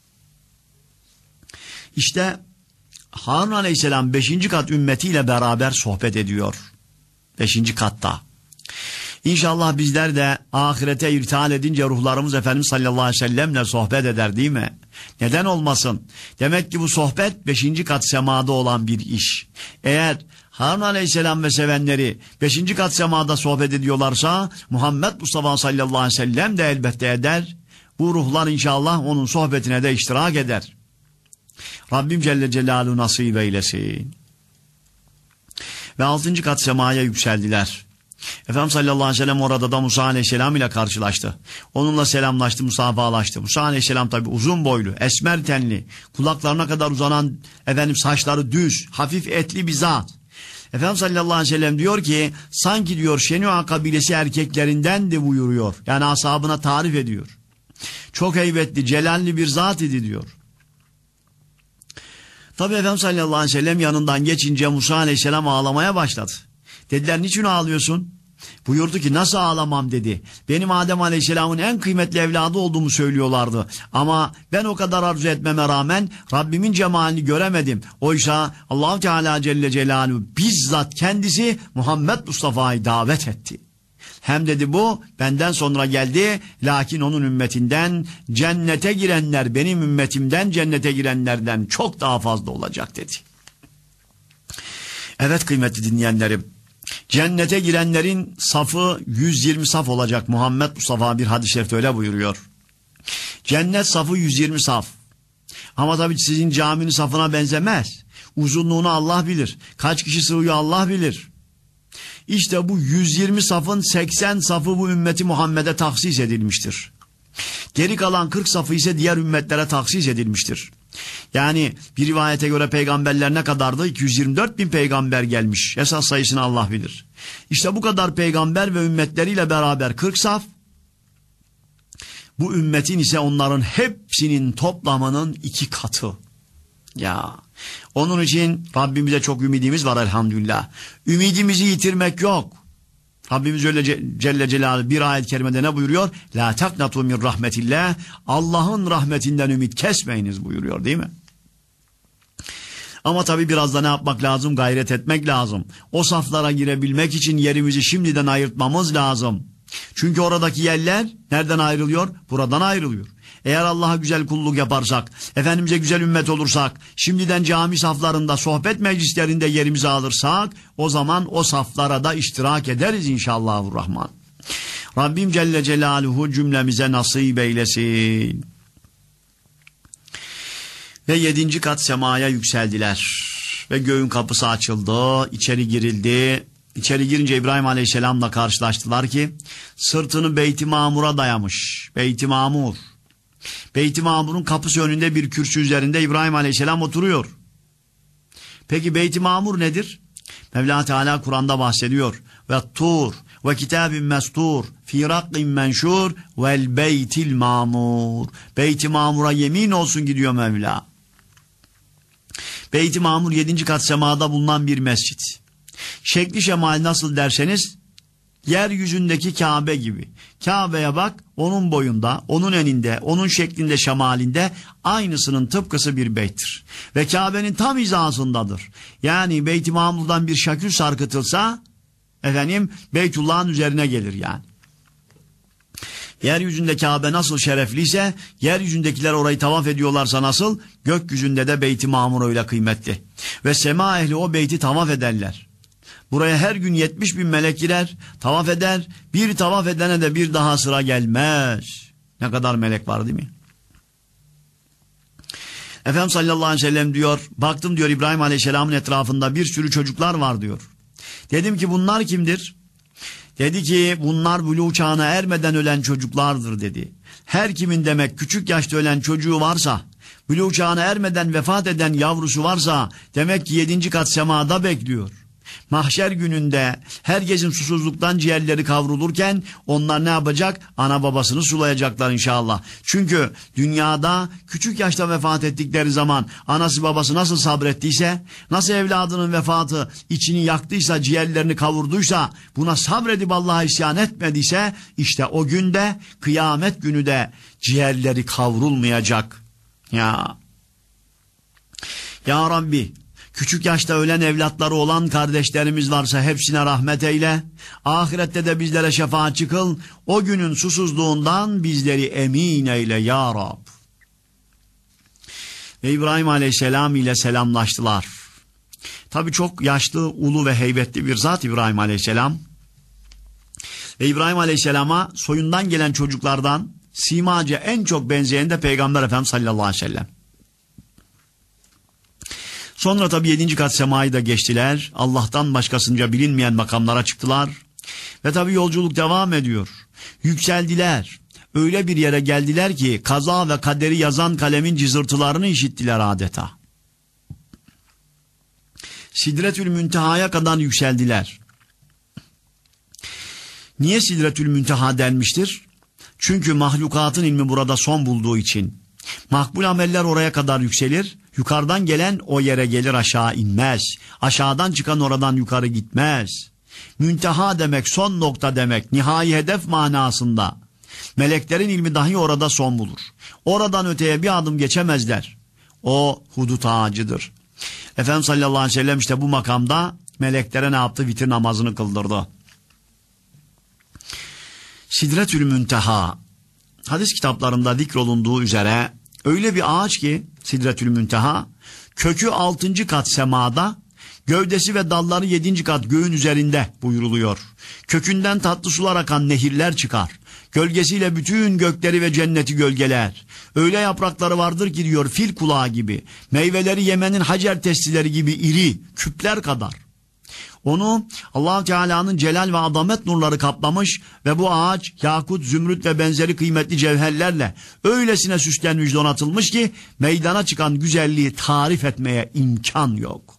İşte Harun aleyhisselam beşinci kat ümmetiyle beraber sohbet ediyor. Beşinci katta. İnşallah bizler de ahirete irtihal edince ruhlarımız Efendimiz sallallahu aleyhi ve sellemle sohbet eder değil mi? Neden olmasın? Demek ki bu sohbet beşinci kat semada olan bir iş. Eğer Harun aleyhisselam ve sevenleri beşinci kat semada sohbet ediyorlarsa Muhammed Mustafa sallallahu aleyhi ve sellem de elbette eder. Bu ruhlar inşallah onun sohbetine de iştirak eder. Rabbim Celle Celaluhu nasip eylesin. Ve altıncı kat semaya yükseldiler. Efendimiz sallallahu aleyhi ve sellem orada da Musa aleyhisselam ile karşılaştı. Onunla selamlaştı, musafahalaştı. Musa aleyhisselam tabi uzun boylu, esmer tenli, kulaklarına kadar uzanan efendim saçları düz, hafif etli bir zat. Efendimiz sallallahu aleyhi ve sellem diyor ki sanki diyor Şenua kabilesi erkeklerindendi buyuruyor. Yani ashabına tarif ediyor. Çok heybetli, celalli bir zat idi diyor. Tabi Efendimiz sallallahu aleyhi ve sellem yanından geçince Musa aleyhisselam ağlamaya başladı. Dediler niçin ağlıyorsun? Buyurdu ki nasıl ağlamam dedi. Benim Adem Aleyhisselam'ın en kıymetli evladı olduğumu söylüyorlardı. Ama ben o kadar arzu etmeme rağmen Rabbimin cemalini göremedim. Oysa Allah-u Teala Celle Celaluhu bizzat kendisi Muhammed Mustafa'yı davet etti. Hem dedi bu benden sonra geldi. Lakin onun ümmetinden cennete girenler benim ümmetimden cennete girenlerden çok daha fazla olacak dedi. Evet kıymetli dinleyenlerim. Cennete girenlerin safı yüz yirmi saf olacak. Muhammed Mustafa bir hadis-i şerifte öyle buyuruyor. Cennet safı yüz yirmi saf. Ama tabii sizin caminin safına benzemez. Uzunluğunu Allah bilir. Kaç kişi sığıyor Allah bilir. İşte bu yüz yirmi safın seksen safı bu ümmeti Muhammed'e tahsis edilmiştir. Geri kalan kırk safı ise diğer ümmetlere tahsis edilmiştir. Yani bir rivayete göre peygamberler ne kadardı? iki yüz yirmi dört bin peygamber gelmiş. Esas sayısını Allah bilir. İşte bu kadar peygamber ve ümmetleriyle beraber kırk saf. Bu ümmetin ise onların hepsinin toplamının iki katı. Ya onun için Rabbimize çok ümidimiz var elhamdülillah. Ümidimizi yitirmek yok. Rabbimiz öyle Celle Celaluhu bir ayet-i kerimede ne buyuruyor? La taknatu min rahmetillah. Allah'ın rahmetinden ümit kesmeyiniz buyuruyor değil mi? Ama tabii biraz da ne yapmak lazım? Gayret etmek lazım. O saflara girebilmek için yerimizi şimdiden ayırtmamız lazım. Çünkü oradaki yerler nereden ayrılıyor? Buradan ayrılıyor. Eğer Allah'a güzel kulluk yaparsak, Efendimiz'e güzel ümmet olursak, şimdiden cami saflarında, sohbet meclislerinde yerimizi alırsak, o zaman o saflara da iştirak ederiz inşallahurrahman. Rabbim Celle Celaluhu cümlemize nasip eylesin. Ve yedinci kat semaya yükseldiler. Ve göğün kapısı açıldı, içeri girildi. İçeri girince İbrahim Aleyhisselam'la karşılaştılar ki, sırtını Beyt-i Mamur'a dayamış. Beyt-i Mamur. Beyt-i Mamur'un kapısı önünde bir kürsü üzerinde İbrahim Aleyhisselam oturuyor. Peki Beyt-i Mamur nedir? Mevla Teala Kur'an'da bahsediyor. Ve tur ve kitabin mestur fi rakkin menşur vel beytil mamur. Beyt-i Mamur'a yemin olsun gidiyor Mevla. Beyt-i Mamur yedinci kat semada bulunan bir mescit. Şekli şemali nasıl derseniz yeryüzündeki Kabe gibi. Kabe'ye bak, onun boyunda, onun eninde, onun şeklinde, şemalinde aynısının tıpkısı bir beyttir. Ve Kabe'nin tam hizasındadır. Yani Beyt-i Mamur'dan bir şakül sarkıtılsa efendim Beytullah'ın üzerine gelir yani. Yeryüzünde Kabe nasıl şerefliyse, yeryüzündekiler orayı tavaf ediyorlarsa nasıl, gökyüzünde de Beyt-i Mamur öyle kıymetli. Ve sema ehli o beyti tavaf ederler. Buraya her gün yetmiş bin melek girer, tavaf eder, bir tavaf edene de bir daha sıra gelmez. Ne kadar melek var değil mi? Efendimiz sallallahu aleyhi ve sellem diyor, baktım diyor İbrahim Aleyhisselam'ın etrafında bir sürü çocuklar var diyor. Dedim ki bunlar kimdir? Dedi ki bunlar buluğ çağına ermeden ölen çocuklardır dedi. Her kimin demek küçük yaşta ölen çocuğu varsa, buluğ çağına ermeden vefat eden yavrusu varsa demek ki yedinci kat semada bekliyor. Mahşer gününde herkesin susuzluktan ciğerleri kavrulurken onlar ne yapacak? Ana babasını sulayacaklar inşallah. Çünkü dünyada küçük yaşta vefat ettikleri zaman anası babası nasıl sabrettiyse, nasıl evladının vefatı içini yaktıysa, ciğerlerini kavurduysa, buna sabredip Allah'a isyan etmediyse, işte o günde, kıyamet günü de ciğerleri kavrulmayacak. Ya, Ya Rabbi, küçük yaşta ölen evlatları olan kardeşlerimiz varsa hepsine rahmet eyle. Ahirette de bizlere şefaatçi kıl. O günün susuzluğundan bizleri emin eyle ya Rab. Ve İbrahim Aleyhisselam ile selamlaştılar. Tabii çok yaşlı, ulu ve heybetli bir zat İbrahim Aleyhisselam. Ve İbrahim Aleyhisselam'a soyundan gelen çocuklardan simaca en çok benzeyen de Peygamber Efendimiz sallallahu aleyhi ve sellem. Sonra tabi yedinci kat semayı da geçtiler. Allah'tan başkasınca bilinmeyen makamlara çıktılar. Ve tabi yolculuk devam ediyor. Yükseldiler. Öyle bir yere geldiler ki kaza ve kaderi yazan kalemin cızırtılarını işittiler adeta. Sidretül Münteha'ya kadar yükseldiler. Niye Sidretül Münteha denmiştir? Çünkü mahlukatın ilmi burada son bulduğu için. Makbul ameller oraya kadar yükselir, yukarıdan gelen o yere gelir aşağı inmez. Aşağıdan çıkan oradan yukarı gitmez. Münteha demek son nokta demek, nihai hedef manasında. Meleklerin ilmi dahi orada son bulur. Oradan öteye bir adım geçemezler. O hudut ağacıdır. Efendimiz sallallahu aleyhi ve sellem işte bu makamda meleklere ne yaptı? Vitir namazını kıldırdı. Sidretül Münteha, hadis kitaplarında zikrolunduğu üzere öyle bir ağaç ki Sidretül Münteha, kökü altıncı kat semada, gövdesi ve dalları yedinci kat göğün üzerinde buyuruluyor. Kökünden tatlı sular akan nehirler çıkar. Gölgesiyle bütün gökleri ve cenneti gölgeler. Öyle yaprakları vardır ki diyor fil kulağı gibi. Meyveleri Yemen'in hacer testileri gibi iri, küpler kadar. Onu Allah Teala'nın celal ve azamet nurları kaplamış ve bu ağaç yakut, zümrüt ve benzeri kıymetli cevherlerle öylesine süslenmiş, donatılmış ki meydana çıkan güzelliği tarif etmeye imkan yok.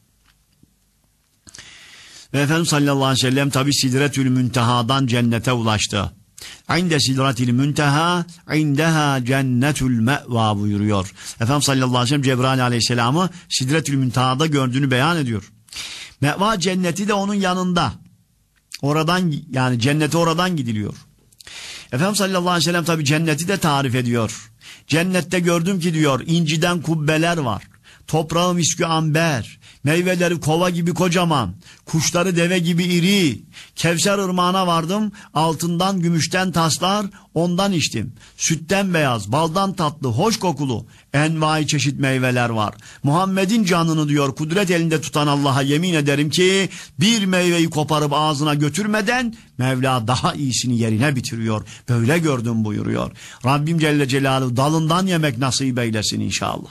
Ve Efendimiz sallallahu aleyhi ve sellem tabi Sidretül Münteha'dan cennete ulaştı. İnde Sidretil Münteha, indeha cennetül me'va buyuruyor. Efendimiz sallallahu aleyhi ve sellem Cebrail aleyhisselamı Sidretül Münteha'da gördüğünü beyan ediyor. Me'va cenneti de onun yanında. Oradan, yani cennete oradan gidiliyor. Efendimiz sallallahu aleyhi ve sellem tabi cenneti de tarif ediyor. Cennette gördüm ki diyor inciden kubbeler var. Toprağı miskü amber, meyveleri kova gibi kocaman, kuşları deve gibi iri. Kevser ırmağına vardım, altından gümüşten taslar, ondan içtim. Sütten beyaz, baldan tatlı, hoş kokulu, envai çeşit meyveler var. Muhammed'in canını diyor kudret elinde tutan Allah'a yemin ederim ki bir meyveyi koparıp ağzına götürmeden Mevla daha iyisini yerine bitiriyor. Böyle gördüm buyuruyor. Rabbim Celle Celaluhu dalından yemek nasip eylesin inşallah.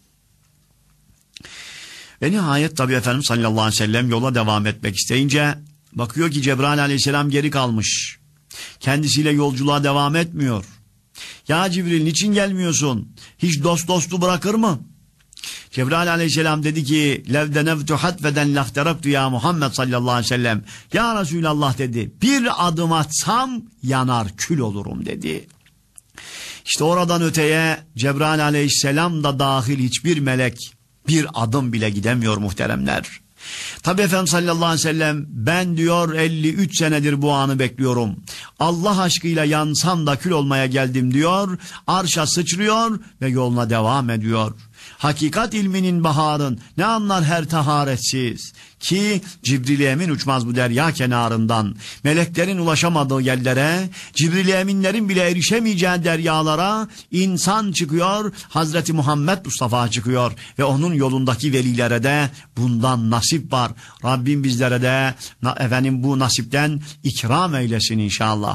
Ve nihayet tabi Efendimiz sallallahu aleyhi ve sellem yola devam etmek isteyince bakıyor ki Cebrail aleyhisselam geri kalmış. Kendisiyle yolculuğa devam etmiyor. Ya Cibril niçin gelmiyorsun? Hiç dost dostu bırakır mı? Cebrail aleyhisselam dedi ki levdenevtu hatveden lahteraktu ya Muhammed sallallahu aleyhi ve sellem. Ya Resulallah dedi bir adım atsam yanar kül olurum dedi. İşte oradan öteye Cebrail aleyhisselam da dahil hiçbir melek bir adım bile gidemiyor muhteremler. Tabi Efendimiz sallallahu aleyhi ve sellem ben diyor elli üç senedir bu anı bekliyorum. Allah aşkıyla yansam da kül olmaya geldim diyor. Arşa sıçrıyor ve yoluna devam ediyor. Hakikat ilminin baharın ne anlar her taharetsiz ki Cibril-i Emin uçmaz bu derya kenarından. Meleklerin ulaşamadığı yerlere, Cibril-i Eminlerin bile erişemeyeceği deryalara insan çıkıyor, Hazreti Muhammed Mustafa çıkıyor ve onun yolundaki velilere de bundan nasip var. Rabbim bizlere de efendim bu nasipten ikram eylesin inşallah.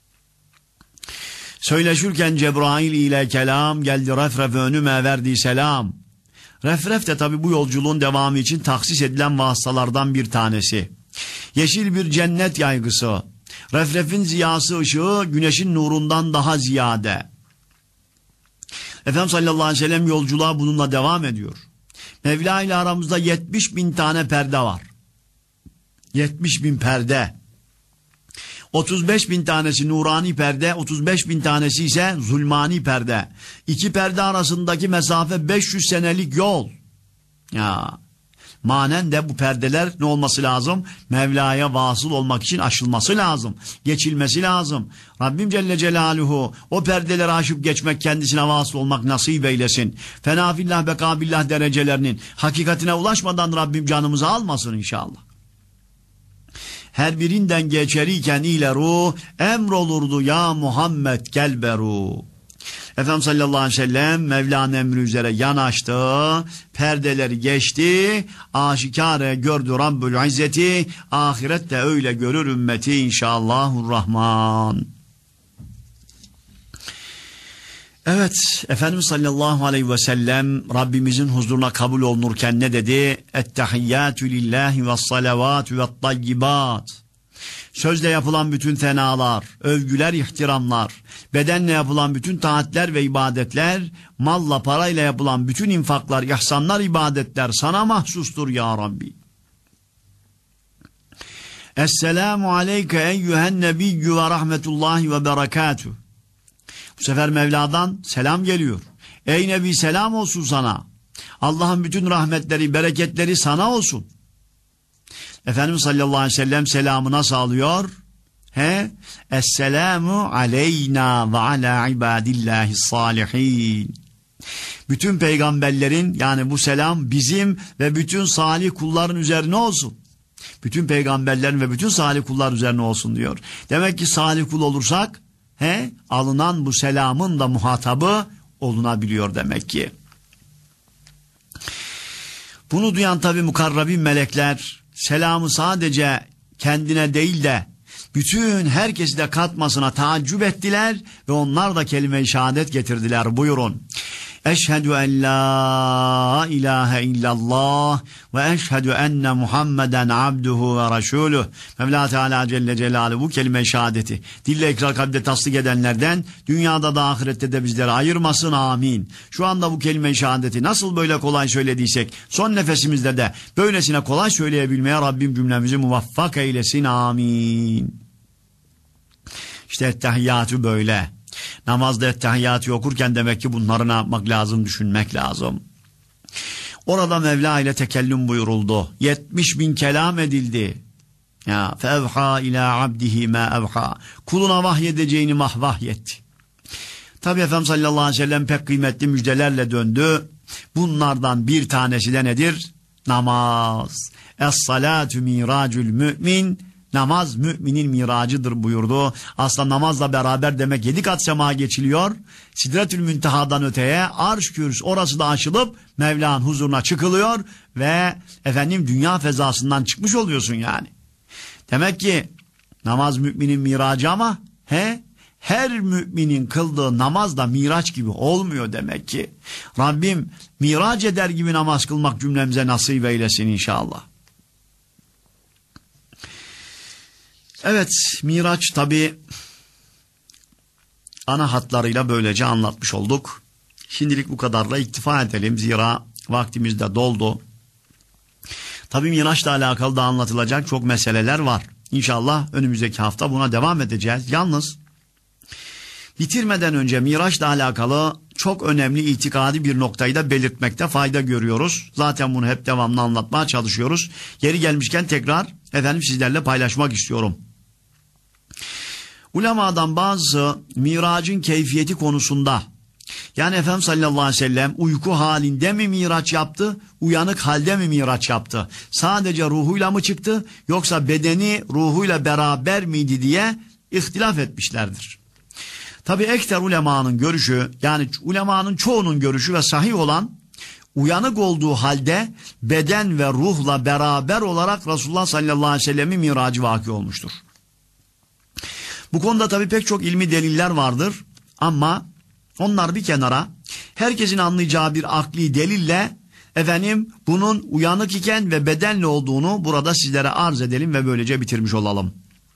Söyleşirken Cebrail ile kelam geldi refref önüme verdi selam. Refref de tabi bu yolculuğun devamı için taksis edilen vasıtalardan bir tanesi. Yeşil bir cennet yaygısı. Refrefin ziyası ışığı güneşin nurundan daha ziyade. Efendimiz sallallahu aleyhi ve sellem yolculuğa bununla devam ediyor. Mevla ile aramızda yetmiş bin tane perde var. yetmiş bin perde. otuz beş bin tanesi nurani perde, otuz beş bin tanesi ise zulmani perde. İki perde arasındaki mesafe beş yüz senelik yol. Ya, manen de bu perdeler ne olması lazım? Mevla'ya vasıl olmak için aşılması lazım. Geçilmesi lazım. Rabbim Celle Celaluhu o perdeleri aşıp geçmek, kendisine vasıl olmak nasip eylesin. Fenafillah bekabillah derecelerinin hakikatine ulaşmadan Rabbim canımızı almasın inşallah. Her birinden geçeriyken ileru emrolurdu ya Muhammed gel beru. Efendimiz sallallahu aleyhi ve sellem Mevla'nın emri üzere yanaştı, perdeleri geçti, aşikare gördü Rabbül İzzeti, ahirette öyle görür ümmeti inşallahurrahman. Evet, Efendimiz sallallahu aleyhi ve sellem Rabbimizin huzuruna kabul olunurken ne dedi? Ettehiyyatü lillahi ve salavatü ve tayyibat. Sözle yapılan bütün fenalar, övgüler, ihtiramlar, bedenle yapılan bütün taatler ve ibadetler, malla parayla yapılan bütün infaklar, ihsanlar, ibadetler sana mahsustur ya Rabbi. Esselamu aleyke eyyühen nebiyyü ve rahmetullahi ve berekatüh. Bu sefer Mevla'dan selam geliyor. Ey Nebi selam olsun sana. Allah'ın bütün rahmetleri, bereketleri sana olsun. Efendimiz sallallahu aleyhi ve sellem selamına sağlıyor. He? Esselamu aleyna ve ala ibadillahi salihin. Bütün peygamberlerin yani bu selam bizim ve bütün salih kulların üzerine olsun. Bütün peygamberlerin ve bütün salih kullar üzerine olsun diyor. Demek ki salih kul olursak he, alınan bu selamın da muhatabı olunabiliyor demek ki. Bunu duyan tabi mukarrabin melekler selamı sadece kendine değil de bütün herkesi de katmasına taaccüp ettiler ve onlar da kelime-i şehadet getirdiler. Buyurun. Eşhedü en la ilahe illallah ve eşhedü enne Muhammeden abduhu ve resulüh. Mevla Teala Celle Celaluhu bu kelime-i şehadeti dille ikrar kalpte tasdik edenlerden dünyada da ahirette de bizleri ayırmasın, amin. Şu anda bu kelime-i şehadeti nasıl böyle kolay söylediysek son nefesimizde de böylesine kolay söyleyebilmeye Rabbim cümlemizi muvaffak eylesin, amin. İşte ettehiyyatü böyle. Namazda ettehiyyatı okurken demek ki bunları ne yapmak lazım, düşünmek lazım. Orada Mevla ile tekellüm buyuruldu. yetmiş bin kelam edildi. Ya fevha ila abdihi ma evha. Kuluna vahyedeceğini mah vahyetti. Tabi Efendimiz sallallahu aleyhi ve sellem pek kıymetli müjdelerle döndü. Bunlardan bir tanesi de nedir? Namaz. Es-salatu miracül mümin. Namaz müminin miracıdır buyurdu. Aslında namazla beraber demek yedi kat sema geçiliyor. Sidretül Münteha'dan öteye arş kürs orası da aşılıp Mevla'nın huzuruna çıkılıyor ve efendim dünya fezasından çıkmış oluyorsun yani. Demek ki namaz müminin miracı ama he her müminin kıldığı namaz da miraç gibi olmuyor demek ki. Rabbim miraç eder gibi namaz kılmak cümlemize nasip eylesin inşallah. Evet, Miraç tabi ana hatlarıyla böylece anlatmış olduk. Şimdilik bu kadarla iktifa edelim. Zira vaktimiz de doldu. Tabi Miraç'la alakalı da anlatılacak çok meseleler var. İnşallah önümüzdeki hafta buna devam edeceğiz. Yalnız bitirmeden önce Miraç'la alakalı çok önemli itikadi bir noktayı da belirtmekte fayda görüyoruz. Zaten bunu hep devamlı anlatmaya çalışıyoruz. Yeri gelmişken tekrar efendim sizlerle paylaşmak istiyorum. Ulemadan bazı miracın keyfiyeti konusunda, yani Efendimiz sallallahu aleyhi ve sellem uyku halinde mi miraç yaptı, uyanık halde mi miraç yaptı? Sadece ruhuyla mı çıktı yoksa bedeni ruhuyla beraber miydi diye ihtilaf etmişlerdir. Tabi ekter ulemanın görüşü, yani ulemanın çoğunun görüşü ve sahih olan, uyanık olduğu halde beden ve ruhla beraber olarak Resulullah sallallahu aleyhi ve sellemin miracı vaki olmuştur. Bu konuda tabii pek çok ilmi deliller vardır ama onlar bir kenara, herkesin anlayacağı bir akli delille efendim bunun uyanık iken ve bedenli olduğunu burada sizlere arz edelim ve böylece bitirmiş olalım.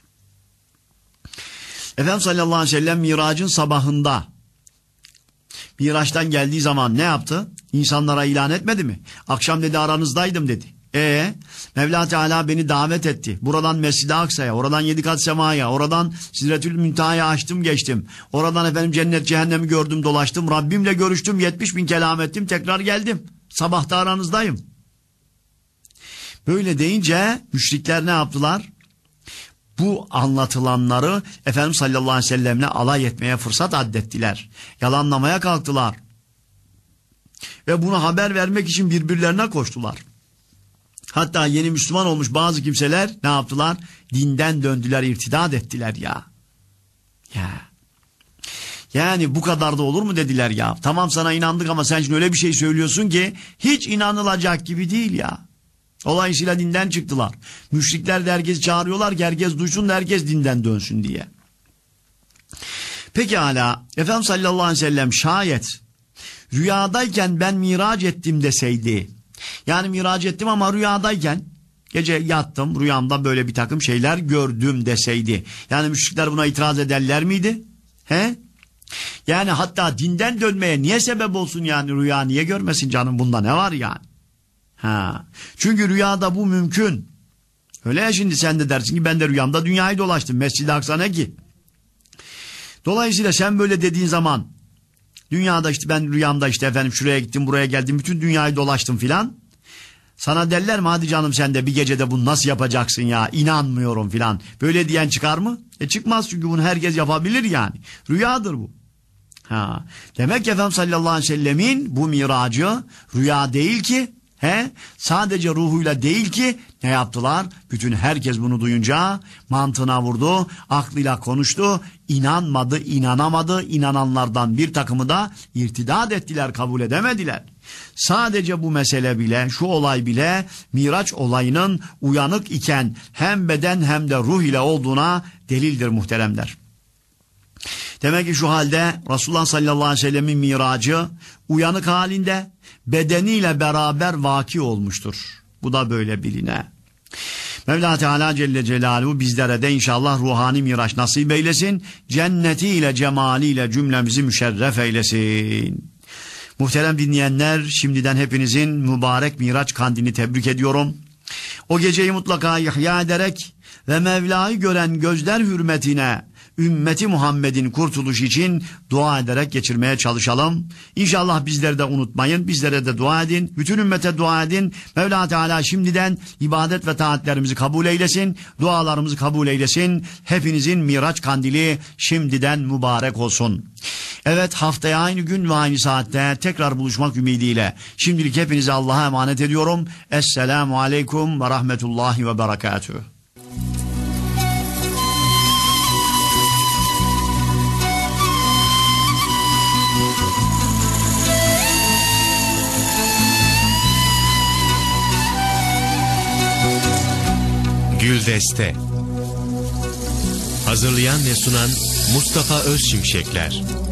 Efendimiz sallallahu aleyhi ve sellem miracın sabahında Miraç'tan geldiği zaman ne yaptı? İnsanlara ilan etmedi mi? Akşam dedi aranızdaydım dedi. E Mevla Teala beni davet etti. Buradan Mescid-i Aksa'ya, oradan yedi kat semaya, oradan Sidretül Münteha'ya açtım geçtim. Oradan efendim cennet cehennemi gördüm dolaştım. Rabbimle görüştüm, yetmiş bin kelam ettim, tekrar geldim. Sabahta aranızdayım. Böyle deyince müşrikler ne yaptılar? Bu anlatılanları Efendimiz sallallahu aleyhi ve sellemle alay etmeye fırsat addettiler. Yalanlamaya kalktılar. Ve bunu haber vermek için birbirlerine koştular. Hatta yeni Müslüman olmuş bazı kimseler ne yaptılar? Dinden döndüler, irtidat ettiler ya. Ya. Yani bu kadar da olur mu dediler ya. Tamam sana inandık ama sen şimdi öyle bir şey söylüyorsun ki hiç inanılacak gibi değil ya. Dolayısıyla dinden çıktılar. Müşrikler de herkes çağırıyorlar ki herkes duysun da herkes dinden dönsün diye. Pekala Efendimiz sallallahu aleyhi ve sellem şayet rüyadayken ben miraç ettim deseydi, yani miraç ettim ama rüyadayken gece yattım rüyamda böyle bir takım şeyler gördüm deseydi, yani müşrikler buna itiraz ederler miydi? He? Yani hatta dinden dönmeye niye sebep olsun, yani rüya niye görmesin canım, bunda ne var yani? Ha. Çünkü rüyada bu mümkün. Öyle ya, şimdi sen de dersin ki ben de rüyamda dünyayı dolaştım. Mescid-i Aksa ne ki? Dolayısıyla sen böyle dediğin zaman dünyada işte ben rüyamda işte efendim şuraya gittim buraya geldim bütün dünyayı dolaştım filan. Sana derler mi hadi canım sen de bir gecede bunu nasıl yapacaksın ya, inanmıyorum filan. Böyle diyen çıkar mı? E çıkmaz, çünkü bunu herkes yapabilir yani. Rüyadır bu. Ha. Demek ki Efendimiz sallallahu aleyhi ve sellemin bu miracı rüya değil ki He? Sadece ruhuyla değil ki ne yaptılar? Bütün herkes bunu duyunca mantığına vurdu, aklıyla konuştu, inanmadı, inanamadı. İnananlardan bir takımı da irtidat ettiler, kabul edemediler. Sadece bu mesele bile, şu olay bile Miraç olayının uyanık iken hem beden hem de ruh ile olduğuna delildir muhteremler. Demek ki şu halde Resulullah sallallahu aleyhi ve sellemin miracı uyanık halinde bedeniyle beraber vaki olmuştur. Bu da böyle biline. Mevla Teala Celle Celaluhu bizlere de inşallah ruhani miraç nasip eylesin. Cennetiyle, cemaliyle cümlemizi müşerref eylesin. Muhterem dinleyenler, şimdiden hepinizin mübarek miraç kandilini tebrik ediyorum. O geceyi mutlaka ihya ederek ve Mevla'yı gören gözler hürmetine ümmeti Muhammed'in kurtuluşu için dua ederek geçirmeye çalışalım. İnşallah bizleri de unutmayın. Bizlere de dua edin. Bütün ümmete dua edin. Mevla Teala şimdiden ibadet ve taatlerimizi kabul eylesin. Dualarımızı kabul eylesin. Hepinizin Miraç kandili şimdiden mübarek olsun. Evet, haftaya aynı gün ve aynı saatte tekrar buluşmak ümidiyle şimdilik hepinizi Allah'a emanet ediyorum. Esselamu aleyküm ve rahmetullahi ve berekatühü. Güldeste. Hazırlayan ve sunan Mustafa Özşimşekler.